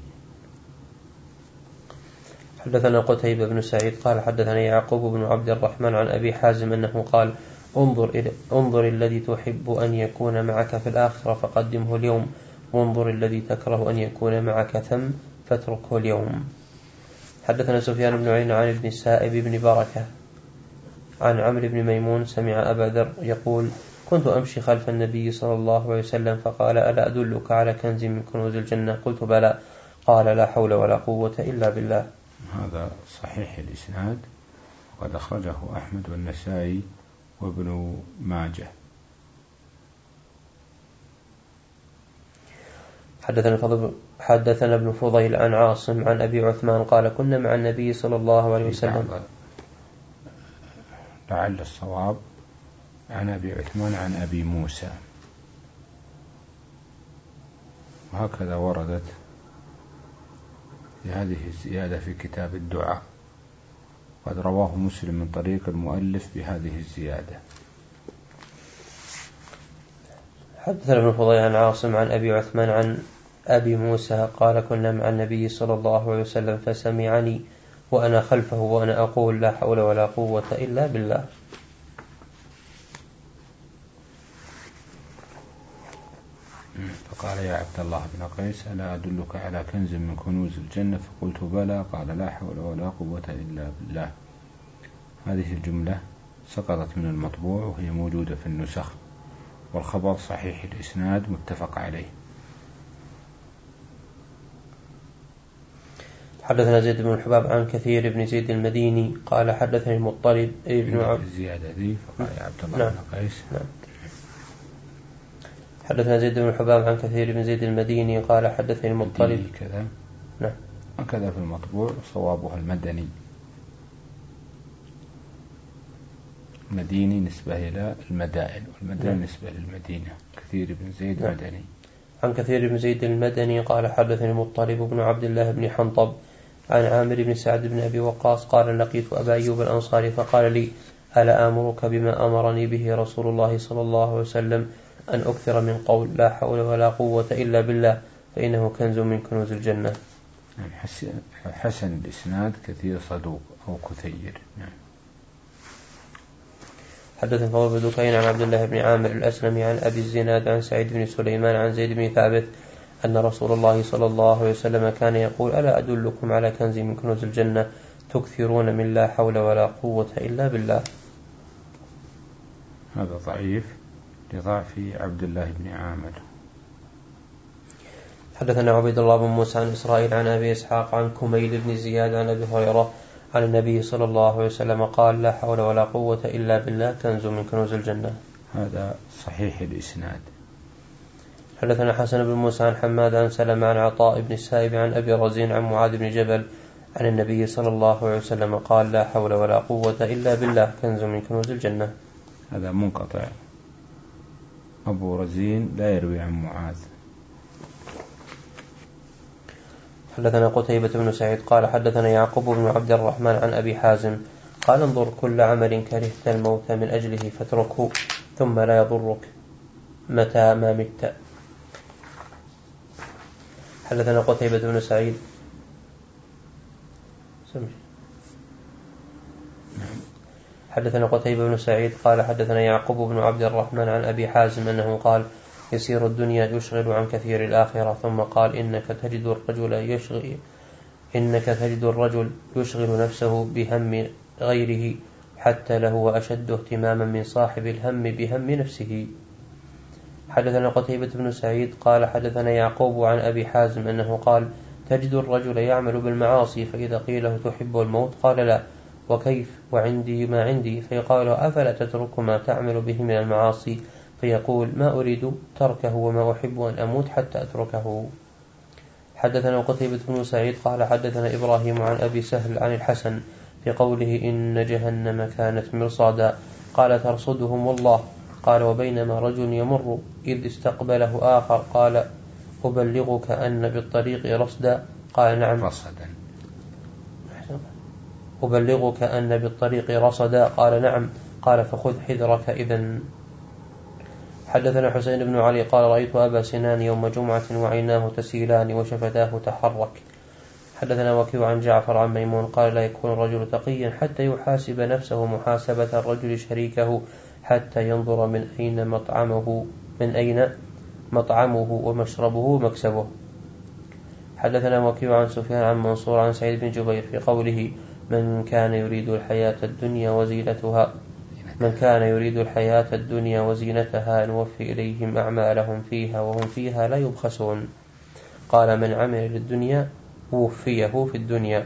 حدثنا قتيبة بن سعيد قال حدثنا يعقوب بن عبد الرحمن عن أبي حازم أنه قال انظر, إلى انظر الذي تحب أن يكون معك في الآخرة فقدمه اليوم وانظر الذي تكره أن يكون معك ثم فاتركه اليوم. حدثنا سفيان بن عيينة عن ابن السائب بن بركة عن عمرو بن ميمون سمع أبا ذر يقول كنت أمشي خلف النبي صلى الله عليه وسلم فقال ألا أدلك على كنز من كنوز الجنة قلت بلى قال لا حول ولا قوة إلا بالله. هذا صحيح الإسناد وقد أخرجه أحمد والنسائي وابن ماجه. حدثنا فضل حدثنا ابن فضيل عن عاصم عن أبي عثمان قال كنا مع النبي صلى الله عليه وسلم لعل الصواب عن أبي عثمان عن أبي موسى وهكذا وردت هذه الزيادة في كتاب الدعاء قد رواه مسلم من طريق المؤلف بهذه الزيادة. حدثنا ابن فضيل عن عاصم عن أبي عثمان عن أبي موسى قال كنا مع النبي صلى الله عليه وسلم فسمعني وأنا خلفه وأنا أقول لا حول ولا قوة إلا بالله. فقال يا عبد الله بن قيس ألا أدلك على كنز من كنوز الجنة فقلت بلى قال لا حول ولا قوة إلا بالله. هذه الجملة سقطت من المطبوع وهي موجودة في النسخ والخبر صحيح الإسناد متفق عليه. حدثنا زيد بن الحباب عن كثير بن زيد المديني قال حدثني المطلب ابن عبد الزيادة ذي فقال يا عبد الله نعم. بن قيس نعم. حدثنا زيد بن الحباب عن كثير بن زيد المديني قال حدثني المطلب كذا نعم وكذا في المطبوع صوابها المدني. مديني نسبة إلى المدائن والمدائن نعم. نسبة للمدينة. كثير بن زيد نعم. مدني. عن كثير بن زيد المدني قال حدثني المطلب بن عبد الله بن حنطب عن عامر بن سعد بن أبي وقاص قال لقيت أبا أيوب الأنصاري فقال لي ألا آمرك بما أمرني به رسول الله صلى الله عليه وسلم أن أكثر من قول لا حول ولا قوة إلا بالله فإنه كنز من كنوز الجنة. حسن الإسناد كثير صدوق أو كثير. حدثنا فضل بن دكين عن عبد الله بن عامر الأسلمي عن أبي الزناد عن سعيد بن سليمان عن زيد بن ثابت أن رسول الله صلى الله عليه وسلم كان يقول ألا أدلكم على كنز من كنوز الجنة تكثرون من لا حول ولا قوة إلا بالله. هذا ضعيف لضعف عبد الله بن عامر. حدثنا عبيد الله بن موسى عن إسرائيل عن أبي إسحاق عن كميل بن زياد عن أبي هريرة عن النبي صلى الله عليه وسلم قال لا حول ولا قوة إلا بالله كنز من كنوز الجنة. هذا صحيح الإسناد. حدثنا حسن بن موسى عن حماد عن سلمة عن عطاء بن السائب عن أبي رزين عن معاذ بن جبل عن النبي صلى الله عليه وسلم قال لا حول ولا قوة إلا بالله كنز من كنوز الجنة. هذا منقطع، أبو رزين لا يروي عن معاذ. حدثنا قتيبة بن سعيد قال حدثنا يعقوب بن عبد الرحمن عن أبي حازم قال انظر كل عمل كرهت الموت من أجله فاتركه ثم لا يضرك متى ما مت. حدثنا قتيبة بن سعيد حدثنا قتيبة بن سعيد قال حدثنا يعقوب بن عبد الرحمن عن أبي حازم أنه قال يسير الدنيا يشغل عن كثير الآخرة ثم قال إنك تجد الرجل يشغل إنك تجد الرجل يشغل نفسه بهم غيره حتى له أشد اهتماما من صاحب الهم بهم نفسه. حدثنا قتيبة بن سعيد قال حدثنا يعقوب عن أبي حازم أنه قال تجد الرجل يعمل بالمعاصي فإذا قيل له تحب الموت قال لا وكيف وعندي ما عندي فيقال له أفلا تترك ما تعمل به من المعاصي فيقول ما أريد تركه وما أحب أن أموت حتى أتركه. حدثنا قتيبة بن سعيد قال حدثنا إبراهيم عن أبي سهل عن الحسن في قوله إن جهنم كانت مرصادا قال ترصدهم والله قال وبينما رجل يمر إذ استقبله آخر قال أبلغك أن بالطريق رصدا قال نعم رصدا أبلغك أن بالطريق رصدا قال نعم قال فخذ حذرك إذن. حدثنا حسين بن علي قال رأيت أبا سنان يوم جمعة وعيناه تسيلان وشفتاه تحرك. حدثنا وكيع عن جعفر عن ميمون قال لا يكون الرجل تقيا حتى يحاسب نفسه محاسبة الرجل شريكه حتى ينظر من أين مطعمه من أين مطعمه ومشربه ومكسبه. حدثنا وكيع عن سفيان عن منصور عن سعيد بن جبير في قوله من كان يريد الحياة الدنيا وزينتها من كان يريد الحياة الدنيا وزينتها نوفي إليهم أعمالهم فيها وهم فيها لا يبخسون. قال من عمل للدنيا وفيه في الدنيا.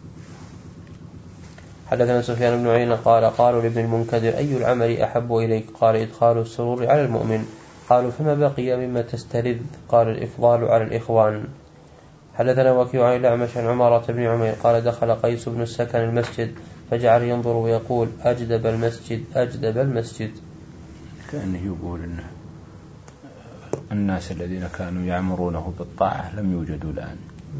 حدثنا سفيان بن عيينة قال قالوا لابن المنكدر أي العمل أحب إليك قال إدخال السرور على المؤمن قالوا فما بقي مما تستلذ قال الإفضال على الإخوان. حدثنا وكيع عن الأعمش عن عمارة بن عمير قال دخل قيس بن السكن المسجد فجعل ينظر ويقول أجدب المسجد أجدب المسجد. كأنه يقول أن الناس الذين كانوا يعمرونه بالطاعة لم يوجدوا الآن.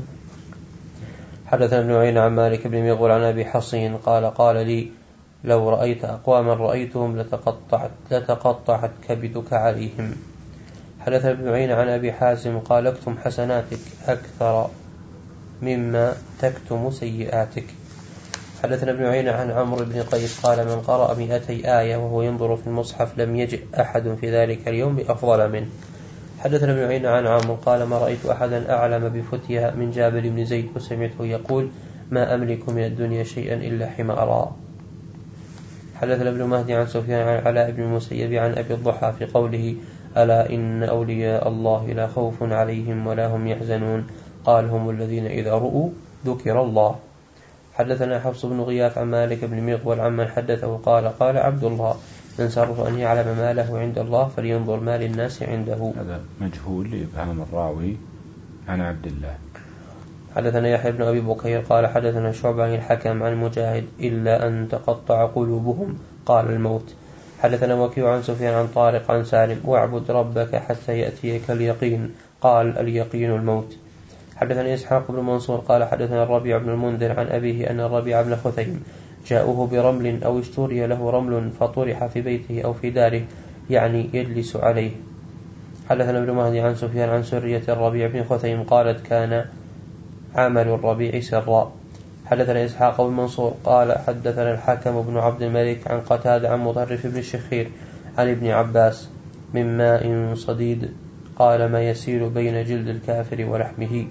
حدثنا ابن عيينة عن مالك بن مغول عن أبي حصين قال قال لي لو رأيت أقواما رأيتهم لتقطعت, لتقطعت كبدك عليهم. حدثنا ابن عيينة عن أبي حازم قال اكتم حسناتك أكثر مما تكتم سيئاتك. حدثنا ابن عيينة عن عمرو بن قيس قال من قرأ مئتي آية وهو ينظر في المصحف لم يجئ أحد في ذلك اليوم بأفضل منه. حدثنا ابن عيينة عن عمرو قال ما رأيت أحدا أعلم بفتيا من جابر بن زيد وسمعته يقول ما أملك من الدنيا شيئا إلا حمارا. حدثنا ابن مهدي عن سفيان عن علاء بن المسيب عن أبي الضحى في قوله ألا إن أولياء الله لا خوف عليهم ولا هم يحزنون قال هم الذين إذا رؤوا ذكر الله. حدثنا حفص بن غياث عن مالك بن مغول عمن حدثه قال قال عبد الله من سره أن يعلم ما له عند الله فلينظر ما للناس عنده. هذا مجهول لإبهام الراوي عن عبد الله. حدثنا يحيى بن أبي بكير قال حدثنا شعبة عن الحكم عن مجاهد إلا أن تقطع قلوبهم قال الموت. حدثنا وكيع عن سفيان عن طارق عن سالم واعبد ربك حتى يأتيك اليقين قال اليقين الموت. حدثنا إسحاق بن منصور قال حدثنا الربيع بن المنذر عن أبيه أن الربيع بن خثيم جاءوه برمل أو اشتري له رمل فطرح في بيته أو في داره يعني يجلس عليه. حدثنا ابن مهدي عن سفيان عن سرية الربيع بن خثيم قالت كان عمل الربيع سرا. حدثنا إسحاق بن منصور قال حدثنا الحكم بن عبد الملك عن قتادة عن مطرف بن الشخير عن ابن عباس من ماء صديد قال ما يسير بين جلد الكافر ولحمه.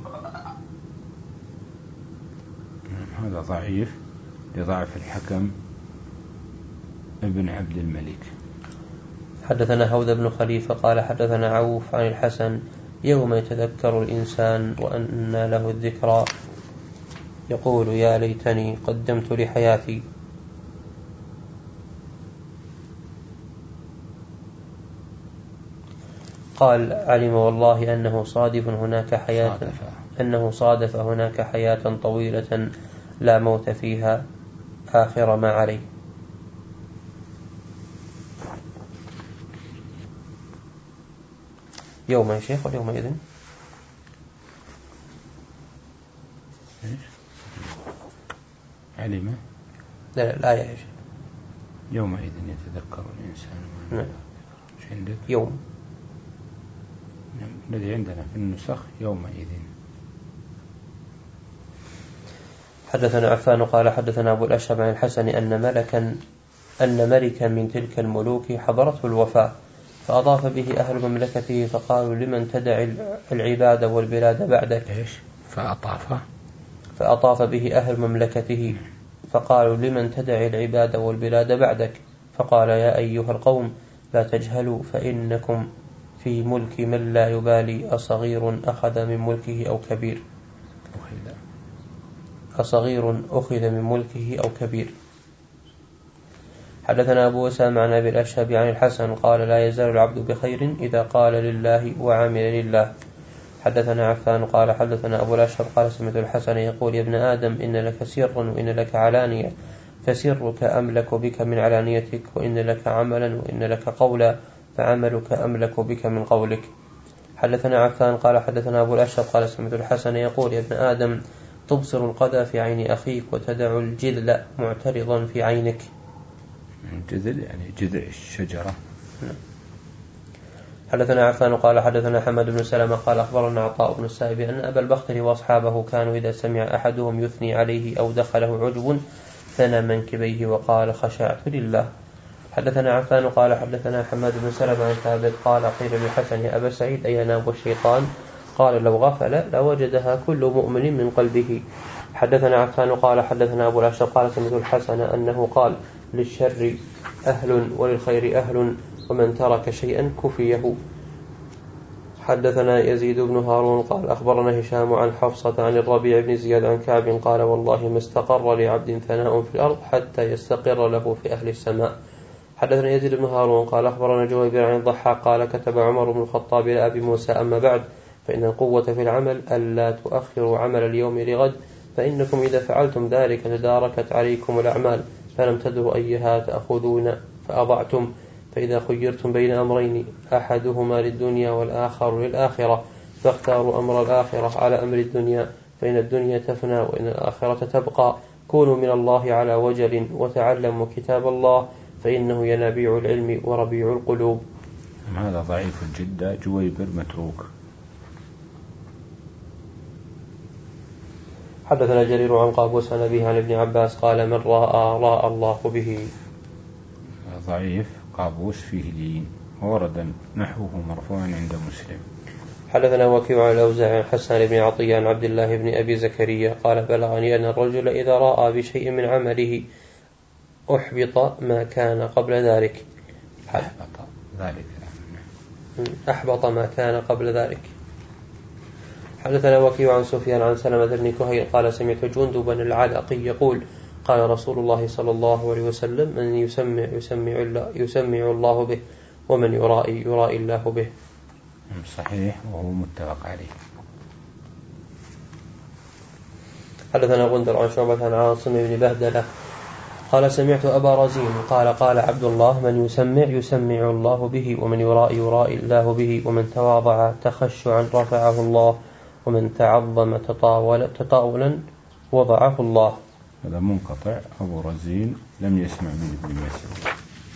هذا ضعيف لضعف الحكم ابن عبد الملك. حدثنا هوذا بن خليفة قال حدثنا عوف عن الحسن يوم يتذكر الإنسان وأن له الذكرى يقول يا ليتني قدمت لحياتي. قال علم والله أنه صادف هناك حياة صادف. أنه صادف هناك حياة طويلة لا موت فيها آخر ما عليه. يوم يا شيخ واليومئذ علم لا لا الآية يا شيخ يومئذ يتذكر الإنسان. نعم. مش عندك يوم الذي عندنا في النسخ يومئذ. حدثنا عفان قال حدثنا أبو الأشهب عن الحسن أن ملكا أن ملكا من تلك الملوك حضرته الوفاة فأضاف به أهل مملكته فقالوا لمن تدع العباد والبلاد بعدك. إيش فأطاف فأطاف به أهل مملكته فقالوا لمن تدع العباد والبلاد بعدك فقال يا أيها القوم لا تجهلوا فإنكم في ملك من لا يبالي أصغير أخذ من ملكه أو كبير أصغير أخذ من ملكه أو كبير. حدثنا أبو أسامة عن أبي الأشهب عن الحسن قال لا يزال العبد بخير إذا قال لله وعمل لله. حدثنا عفان قال حدثنا أبو الأشهب قال سمعت الحسن يقول يا ابن آدم إن لك سرا وإن لك علانية فسرك أملك بك من علانيتك وإن لك عملا وإن لك قولا فعملك أملك بك من قولك. حدثنا عفان قال حدثنا أبو الأشهب قال سمعت الحسن يقول يا ابن آدم تبصر القذى في عين أخيك وتدع الجذل معترضا في عينك. الجذل يعني جذع الشجرة. حدثنا عفان قال حدثنا حمد بن سلمة قال أخبرنا عطاء بن السائب أن أبا البختر وأصحابه كانوا إذا سمع أحدهم يثني عليه أو دخله عجب ثنى منكبيه وقال خشعت لله. حدثنا عفان قال حدثنا حماد بن سلمة عن ثابت قال قيل للحسن يا أبا سعيد أي ناب الشيطان قال لو غفل لوجدها كل مؤمن من قلبه. حدثنا عفان قال حدثنا أبو الأشهب قال سمعت الحسن أنه قال للشر أهل وللخير أهل ومن ترك شيئا كفيه. حدثنا يزيد بن هارون قال أخبرنا هشام عن حفصة عن الربيع بن زياد عن كعب قال والله ما استقر لعبد ثناء في الأرض حتى يستقر له في أهل السماء. حدثنا يزيد بن هارون قال أخبرنا جويبر عن الضحاك قال كتب عمر بن الخطاب إلى أبي موسى أما بعد فإن القوة في العمل ألا تؤخروا عمل اليوم لغد فإنكم إذا فعلتم ذلك تداركت عليكم الأعمال فلم تدروا أيها تأخذون فأضعتم فإذا خيرتم بين أمرين أحدهما للدنيا والآخر للآخرة فاختاروا أمر الآخرة على أمر الدنيا فإن الدنيا تفنى وإن الآخرة تبقى كونوا من الله على وجل وتعلموا كتاب الله فإنه ينابيع العلم وربيع القلوب. هذا ضعيف جدا جويبر متروك. حدثنا جرير عن قابوس عن أبيه عن ابن عباس قال من رأى رأى الله به. ضعيف قابوس فيه لين ورد نحوه مرفوعا عند مسلم. حدثنا وكيع عن الأوزاعي عن حسان بن عطية عن عبد الله بن أبي زكريا قال بلغني أن الرجل إذا رأى بشيء من عمله أحبط ما كان قبل ذلك. أحبط ذلك أحبط ما كان قبل ذلك. حدثنا وكيع عن سفيان عن سلمة بن كهيل قال سمعت جندبا العلقي يقول قال رسول الله صلى الله عليه وسلم من يسمع يسمع الله, يسمع الله به ومن يرائي يرائي الله به. صحيح وهو متفق عليه. حدثنا غندر عن شعبة عن عاصم بن بهدلة قال سمعت أبا رزين قال قال عبد الله من يسمع يسمع الله به ومن يرائي يرائي الله به ومن تواضع تخشعا رفعه الله ومن تعظم تطاول تطاولا وضعه الله. هذا منقطع. أبو رزين لم يسمع من ابن مسعود.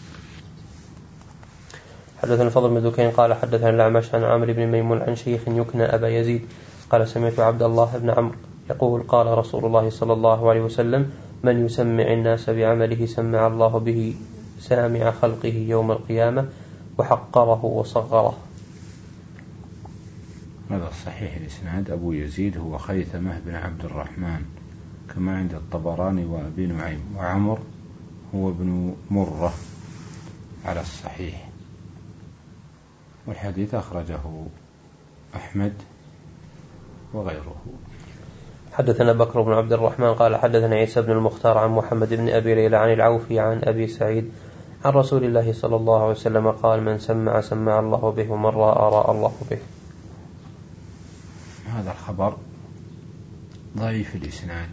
حدثنا الفضل بن دكين قال حدثنا الأعمش عن عمرو بن ميمون عن شيخ يكنى أبا يزيد قال سمعت عبد الله بن عمرو يقول قال رسول الله صلى الله عليه وسلم من يسمع الناس بعمله سمع الله به سامع خلقه يوم القيامة وحقره وصغره. هذا صحيح الإسناد. أبو يزيد هو خيثمة بن عبد الرحمن كما عند الطبراني وأبي نعيم، وعمر هو ابن مرة على الصحيح، والحديث أخرجه أحمد وغيره. حدثنا بكر بن عبد الرحمن قال حدثنا عيسى بن المختار عن محمد بن أبي ليلى عن العوفي عن أبي سعيد عن رسول الله صلى الله عليه وسلم قال من سمع سمع الله به ومن رأى رأى الله به. هذا الخبر ضعيف الإسناد،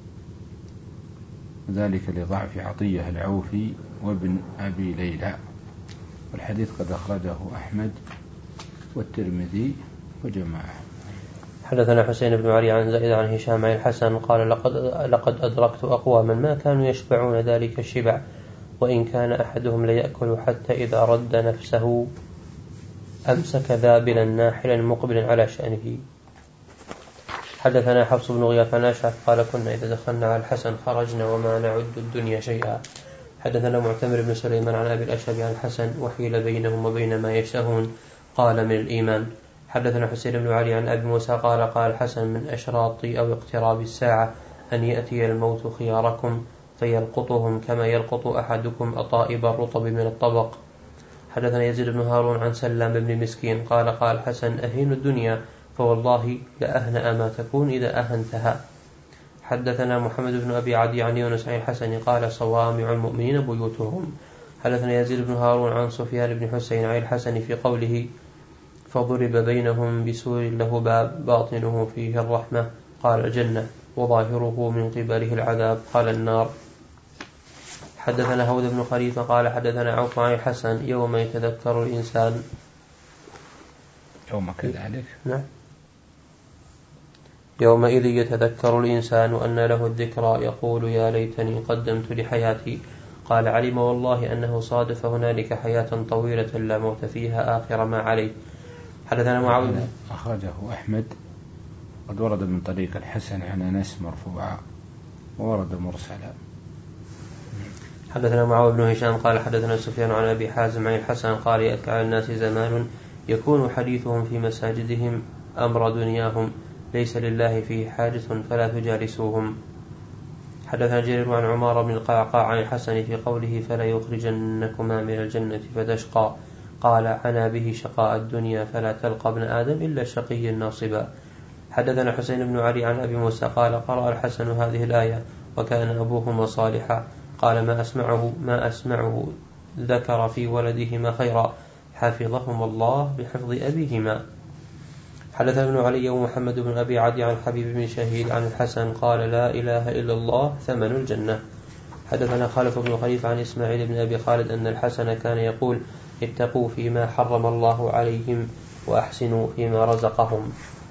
وذلك لضعف عطية العوفي وابن أبي ليلى، والحديث قد أخرجه أحمد والترمذي وجماعة. حدثنا حسين بن علي عن زائد عن هشام عن الحسن قال لقد, لقد أدركت أقواما ما كانوا يشبعون ذلك الشبع وإن كان أحدهم ليأكل حتى إذا رد نفسه أمسك ذابلا ناحلا مقبلا على شأنه. حدثنا حفص بن غياث عن أشعث قال كنا إذا دخلنا على الحسن خرجنا وما نعد الدنيا شيئا. حدثنا معتمر بن سليمان عن أبي الأشهب عن الحسن وحيل بينهم وبين ما يشتهون قال من الإيمان. حدثنا حسين بن علي عن أبي موسى قال قال الحسن من أشراط أو اقتراب الساعة أن يأتي الموت خياركم فيلقطهم كما يلقط أحدكم أطائب الرطب من الطبق. حدثنا يزيد بن هارون عن سلام بن مسكين قال قال الحسن أهين الدنيا فوالله لأهنأ ما تكون إذا أهنتها. حدثنا محمد بن أبي عدي عن يونس عن الحسن قال صوامع المؤمنين بيوتهم. حدثنا يزيد بن هارون عن سفيان بن حسين عن الحسن في قوله فضرب بينهم بسور له باب باطنه فيه الرحمة قال الجنة وظاهره من قبله العذاب قال النار. حدثنا هود بن خليفة قال حدثنا عوف عن الحسن يوم يتذكر الإنسان يوم كذلك نعم يومئذ يتذكر الإنسان أن له الذكرى يقول يا ليتني قدمت لحياتي قال علم والله أنه صادف هنالك حياة طويلة لا موت فيها آخر ما عليه. حدثنا معاوية أخرجه أحمد قد ورد من طريق الحسن عن أنس مرفوعا وورد مرسلا. حدثنا معاوية بن هشام قال حدثنا سفيان عن أبي حازم عن الحسن قال يأتي على الناس زمان يكون حديثهم في مساجدهم أمر دنياهم ليس لله فيه حاجة فلا تجالسوهم. حدثنا جرير عن عمار بن القعقاع عن الحسن في قوله فلا يخرجنكما من الجنة فتشقى قال عنا به شقاء الدنيا فلا تلقى ابن آدم إلا شقي ناصبا. حدثنا حسين بن علي عن أبي موسى قال قرأ الحسن هذه الآية وكان أبوهما صالحا قال ما أسمعه ما أسمعه ذكر في ولدهما خيرا حفظهما الله بحفظ أبيهما. حدث ابن علي ومحمد بن أبي عدي عن حبيب بن شهيد عن الحسن قال لا إله إلا الله ثمن الجنة. حدثنا خالف بن خليفة عن إسماعيل بن أبي خالد أن الحسن كان يقول اتقوا فيما حرم الله عليهم وأحسنوا فيما رزقهم.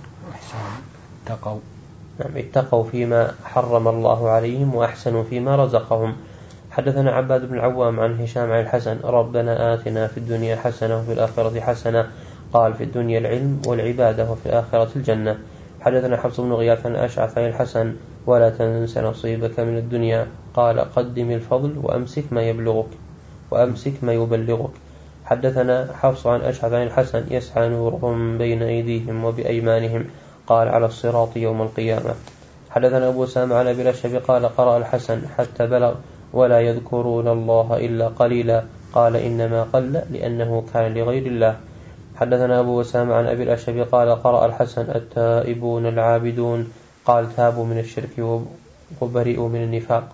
اتقوا نعم اتقوا فيما حرم الله عليهم وأحسنوا فيما رزقهم. حدثنا عباد بن العوام عن هشام عن الحسن ربنا آتنا في الدنيا حسنة وفي الآخرة حسنة قال في الدنيا العلم والعبادة وفي الآخرة الجنة. حدثنا حفص بن غياث عن أشعث عن الحسن ولا تنس نصيبك من الدنيا قال قدم الفضل وأمسك ما يبلغك وأمسك ما يبلغك. حدثنا حفص عن أشعث عن الحسن يسعى نورهم بين أيديهم وبأيمانهم قال على الصراط يوم القيامة. حدثنا أبو سامة عن أبي الأشهب قال قرأ الحسن حتى بلغ ولا يذكرون الله إلا قليلا قال إنما قل لأنه كان لغير الله. حدثنا أبو وسام عن أبي الأشهب قال قرأ الحسن التائبون العابدون قال تابوا من الشرك وبرئوا من النفاق.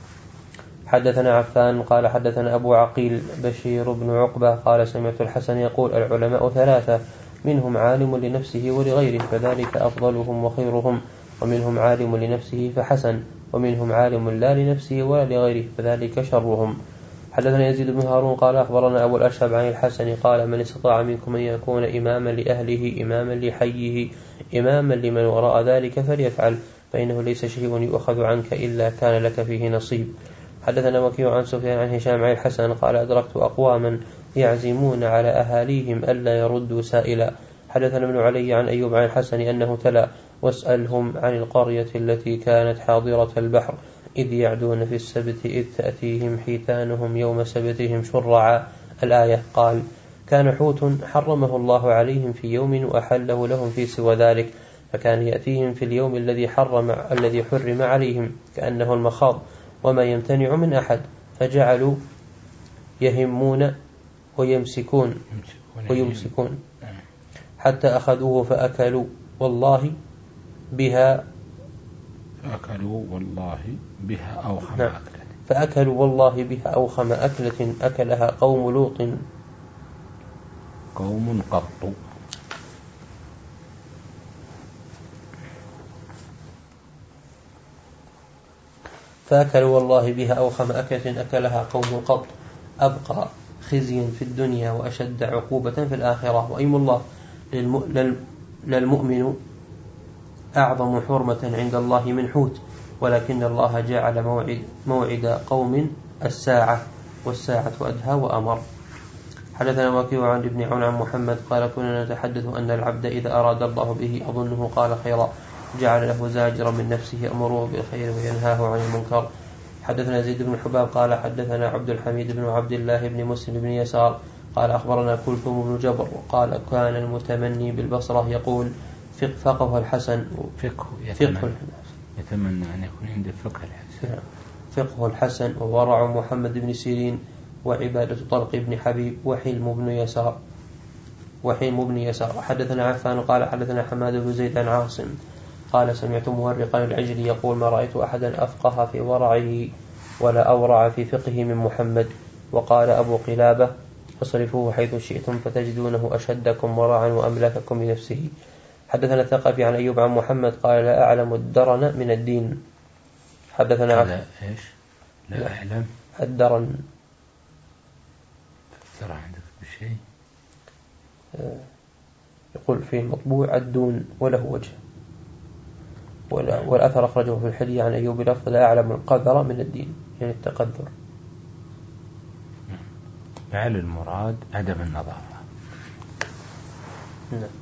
حدثنا عفان قال حدثنا أبو عقيل بشير بن عقبة قال سمعت الحسن يقول العلماء ثلاثة منهم عالم لنفسه ولغيره فذلك أفضلهم وخيرهم ومنهم عالم لنفسه فحسن ومنهم عالم لا لنفسه ولا لغيره فذلك شرهم. حدثنا يزيد بن هارون قال أخبرنا أبو الأشهب عن الحسن قال من استطاع منكم أن يكون إماما لأهله إماما لحيه إماما لمن وراء ذلك فليفعل فإنه ليس شيء يؤخذ عنك إلا كان لك فيه نصيب. حدثنا وكيع عن سفيان عن هشام عن الحسن قال أدركت أقواما يعزمون على أهاليهم ألا يردوا سائلا حدثنا ابن علي عن أيوب عن الحسن أنه تلا واسألهم عن القرية التي كانت حاضرة البحر إذ يعدون في السبت إذ تأتيهم حيتانهم يوم سبتهم شرعا الآية. قال كان حوت حرمه الله عليهم في يوم وأحله لهم في سوى ذلك، فكان يأتيهم في اليوم الذي حرم الذي حرم عليهم كأنه المخاض وما يمتنع من أحد، فجعلوا يهمون ويمسكون ويمسكون حتى أخذوه فأكلوا والله بها فأكلوا والله بها أوخم نعم. أكلة فأكلوا والله بها أوخم أكلة أكلها قوم لوط قوم قط. فأكلوا والله بها أوخم أكلة أكلها قوم قط أبقى خزيا في الدنيا وأشد عقوبة في الآخرة. وأيم الله للمؤمن أعظم حرمة عند الله من حوت، ولكن الله جعل موعد, موعد قوم الساعة والساعة أدهى وأمر. حدثنا وكيع عن ابن عون عن محمد قال كنا نتحدث أن العبد إذا أراد الله به أظنه قال خيرا جعل له زاجرا من نفسه أمره بالخير وينهاه عن المنكر. حدثنا زيد بن حباب قال حدثنا عبد الحميد بن عبد الله بن مسلم بن يسار قال أخبرنا كلثوم بن جبر قال كان المتمني بالبصرة يقول فقه الحسن فقه يتمنى, يتمنى أن يكون عنده فقه الحسن فقه الحسن وورع محمد بن سيرين وعبادة طلق بن حبيب وحلم بن يسار وحلم بن يسار. حدثنا عفان قال حدثنا حماد بن زيد عن عاصم قال سمعت مورقا العجلي يقول ما رأيت أحدا أفقه في ورعه ولا أورع في فقه من محمد. وقال أبو قلابة فصرفوه حيث شئتم فتجدونه أشدكم ورعا وأملككم لنفسه. حدثنا الثقفي عن أيوب عن محمد قال لا أعلم الدرن من الدين. حدثنا لا إيش لا, لا أعلم الدرن ترى عندك بشيء يقول في مطبوع الدون وله وجه، والأثر أخرجه في الحلية عن أيوب لفظ لا أعلم القدر من الدين يعني التقدر. لعل المراد عدم النظافة. نعم.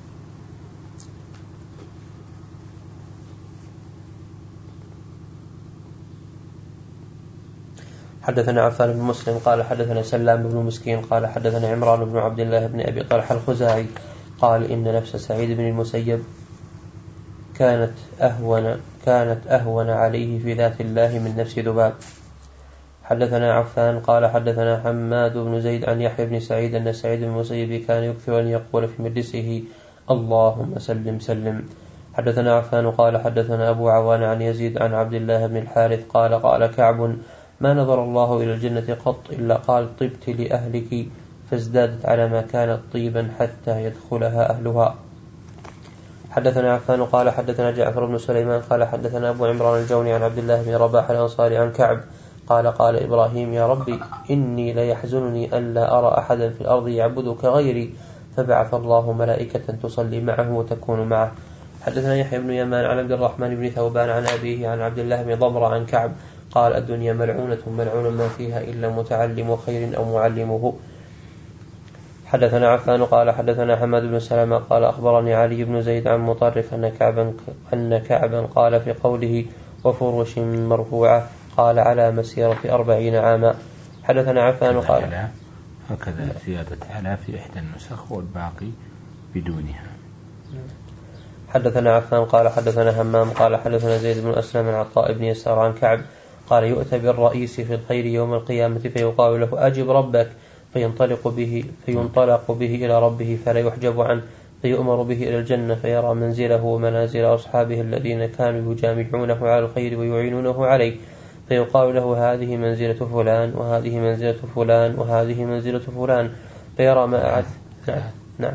حدثنا عفان بن مسلم قال حدثنا سلام بن مسكين قال حدثنا عمران بن عبد الله بن أبي طلحة الخزاعي قال إن نفس سعيد بن المسيب كانت أهون كانت أهون عليه في ذات الله من نفس ذباب. حدثنا عفان قال حدثنا حماد بن زيد عن يحيى بن سعيد أن سعيد بن المسيب كان يكثر أن يقول في مجلسه اللهم سلم سلم. حدثنا عفان قال حدثنا أبو عوان عن يزيد عن عبد الله بن الحارث قال قال كعب ما نظر الله إلى الجنة قط إلا قال طبت لأهلك فازدادت على ما كانت طيبا حتى يدخلها أهلها. حدثنا عفان قال حدثنا جعفر بن سليمان قال حدثنا أبو عمران الجوني عن عبد الله بن رباح الأنصاري عن كعب قال قال إبراهيم يا ربي إني ليحزنني أن لا أرى أحدا في الأرض يعبدك غيري، فبعث الله ملائكة تصلي معه وتكون معه. حدثنا يحيى بن يمان عن عبد الرحمن بن ثوبان عن أبيه عن عبد الله بن ضمرة عن كعب قال الدنيا ملعونة ملعون ما فيها إلا متعلم خير أو معلمه. حدثنا عفان قال حدثنا حماد بن سلمة قال أخبرني علي بن زيد عن مطرف أن كعبا, أن كعبا قال في قوله وفرش مرفوعة قال على مسيرة أربعين عاما. حدثنا عفان قال هكذا زيادة على في إحدى النسخ والباقي بدونها. حدثنا عفان قال حدثنا همام قال حدثنا زيد بن أسلم عن عطاء بن يسار عن كعب قال يؤتى بالرئيس في الخير يوم القيامة فيقال له أجب ربك فينطلق به فينطلق به إلى ربه فلا يحجب عنه فيؤمر به إلى الجنة فيرى منزله ومنازل أصحابه الذين كانوا يجامعونه على الخير ويعينونه عليه فيقال له هذه منزلة فلان وهذه منزلة فلان وهذه منزلة فلان فيرى ما أعد. نعم. نعم.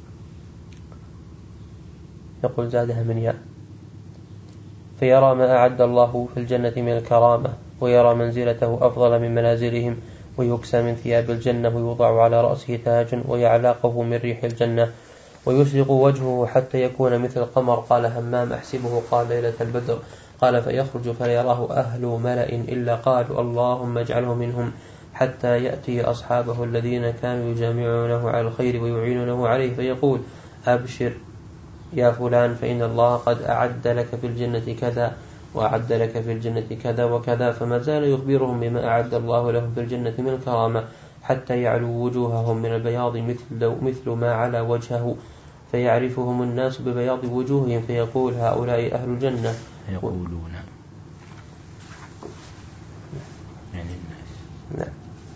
يقول زادها من ياء فيرى ما أعد الله في الجنة من الكرامة ويرى منزلته أفضل من منازلهم ويكسى من ثياب الجنة ويوضع على رأسه تاج ويعلاقه من ريح الجنة ويشرق وجهه حتى يكون مثل القمر. قال همام أحسبه قال ليلة البدر قال فيخرج فلا يراه أهل ملأ إلا قالوا اللهم اجعله منهم حتى يأتي أصحابه الذين كانوا يجامعونه على الخير ويعينونه عليه فيقول أبشر يا فلان فإن الله قد أعد لك في الجنة كذا وأعد لك في الجنة كذا وكذا، فما زال يخبرهم بما أعد الله لهم في الجنة من الكرامة حتى يعلو وجوههم من البياض مثل, مثل ما على وجهه، فيعرفهم الناس ببياض وجوههم فيقول هؤلاء أهل الجنة. يقولون يعني الناس نعم.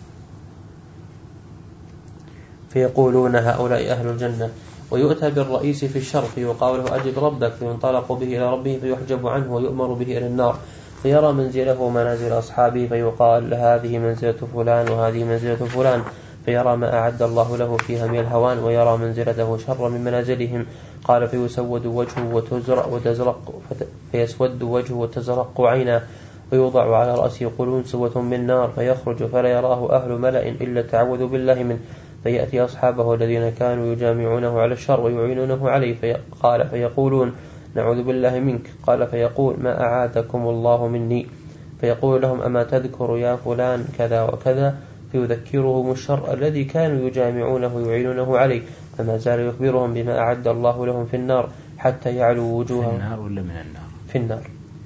فيقولون هؤلاء أهل الجنة. ويؤتى بالرئيس في الشر فيقال له أجب ربك، فينطلق به إلى ربه فيحجب عنه ويؤمر به إلى النار، فيرى منزله ومنازل أصحابه فيقال هذه منزلة فلان وهذه منزلة فلان، فيرى ما أعد الله له فيها من الهوان ويرى منزلته شر من منازلهم. قال فيسود وجهه وتزرق وتزرق فيسود وجهه وتزرق عيناه، ويوضع على رأسه قلنسوة من نار فيخرج فلا يراه أهل ملأ إلا تعوذ بالله منه، فيأتي أصحابه الذين كانوا يجامعونه على الشر ويعينونه عليه، قال فيقولون نعوذ بالله منك. قال فيقول ما أعاذكم الله مني، فيقول لهم أما تذكر يا فلان كذا وكذا، فيذكرهم الشر الذي كانوا يجامعونه ويعينونه عليه، فما زال يخبرهم بما أعد الله لهم في النار حتى يعلو وجوههم. في النار ولا من النار؟ في النار.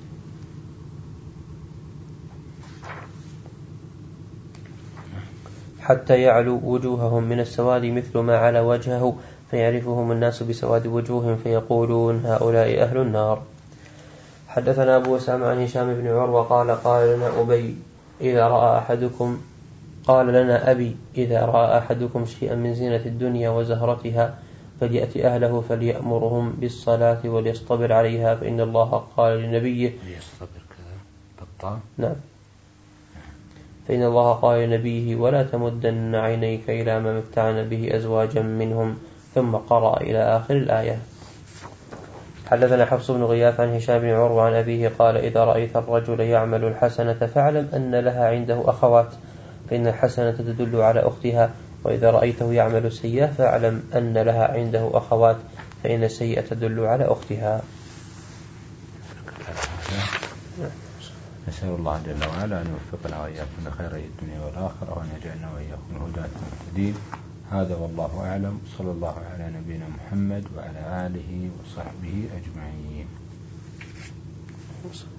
حتى يعلو وجوههم من السواد مثل ما على وجهه، فيعرفهم الناس بسواد وجوههم فيقولون هؤلاء أهل النار. حدثنا أبو أسامة عن هشام بن عروة قال قال لنا أبي إذا رأى أحدكم قال لنا أبي إذا رأى أحدكم شيئا من زينة الدنيا وزهرتها فليأتي أهله فليأمرهم بالصلاة وليصطبر عليها، فإن الله قال لنبيه ليصطبر كذا بالطاء. نعم. فإن الله قال لنبيه ولا تمدن عينيك إلى ما متعنا به أزواجا منهم، ثم قرأ إلى آخر الآية. حدثنا حفص بن غياث عن هشام بن عروة عن أبيه قال إذا رأيت الرجل يعمل الحسنة فاعلم أن لها عنده أخوات، فإن الحسنة تدل على أختها، وإذا رأيته يعمل السيئة فاعلم أن لها عنده أخوات، فإن السيئة تدل على أختها. نسأل الله جل وعلا أن يوفقنا وإياكم لخير الدنيا والآخرة، وأن يجعلنا وإياكم هداة مهتدين. هذا والله أعلم. صلى الله على نبينا محمد وعلى آله وصحبه أجمعين.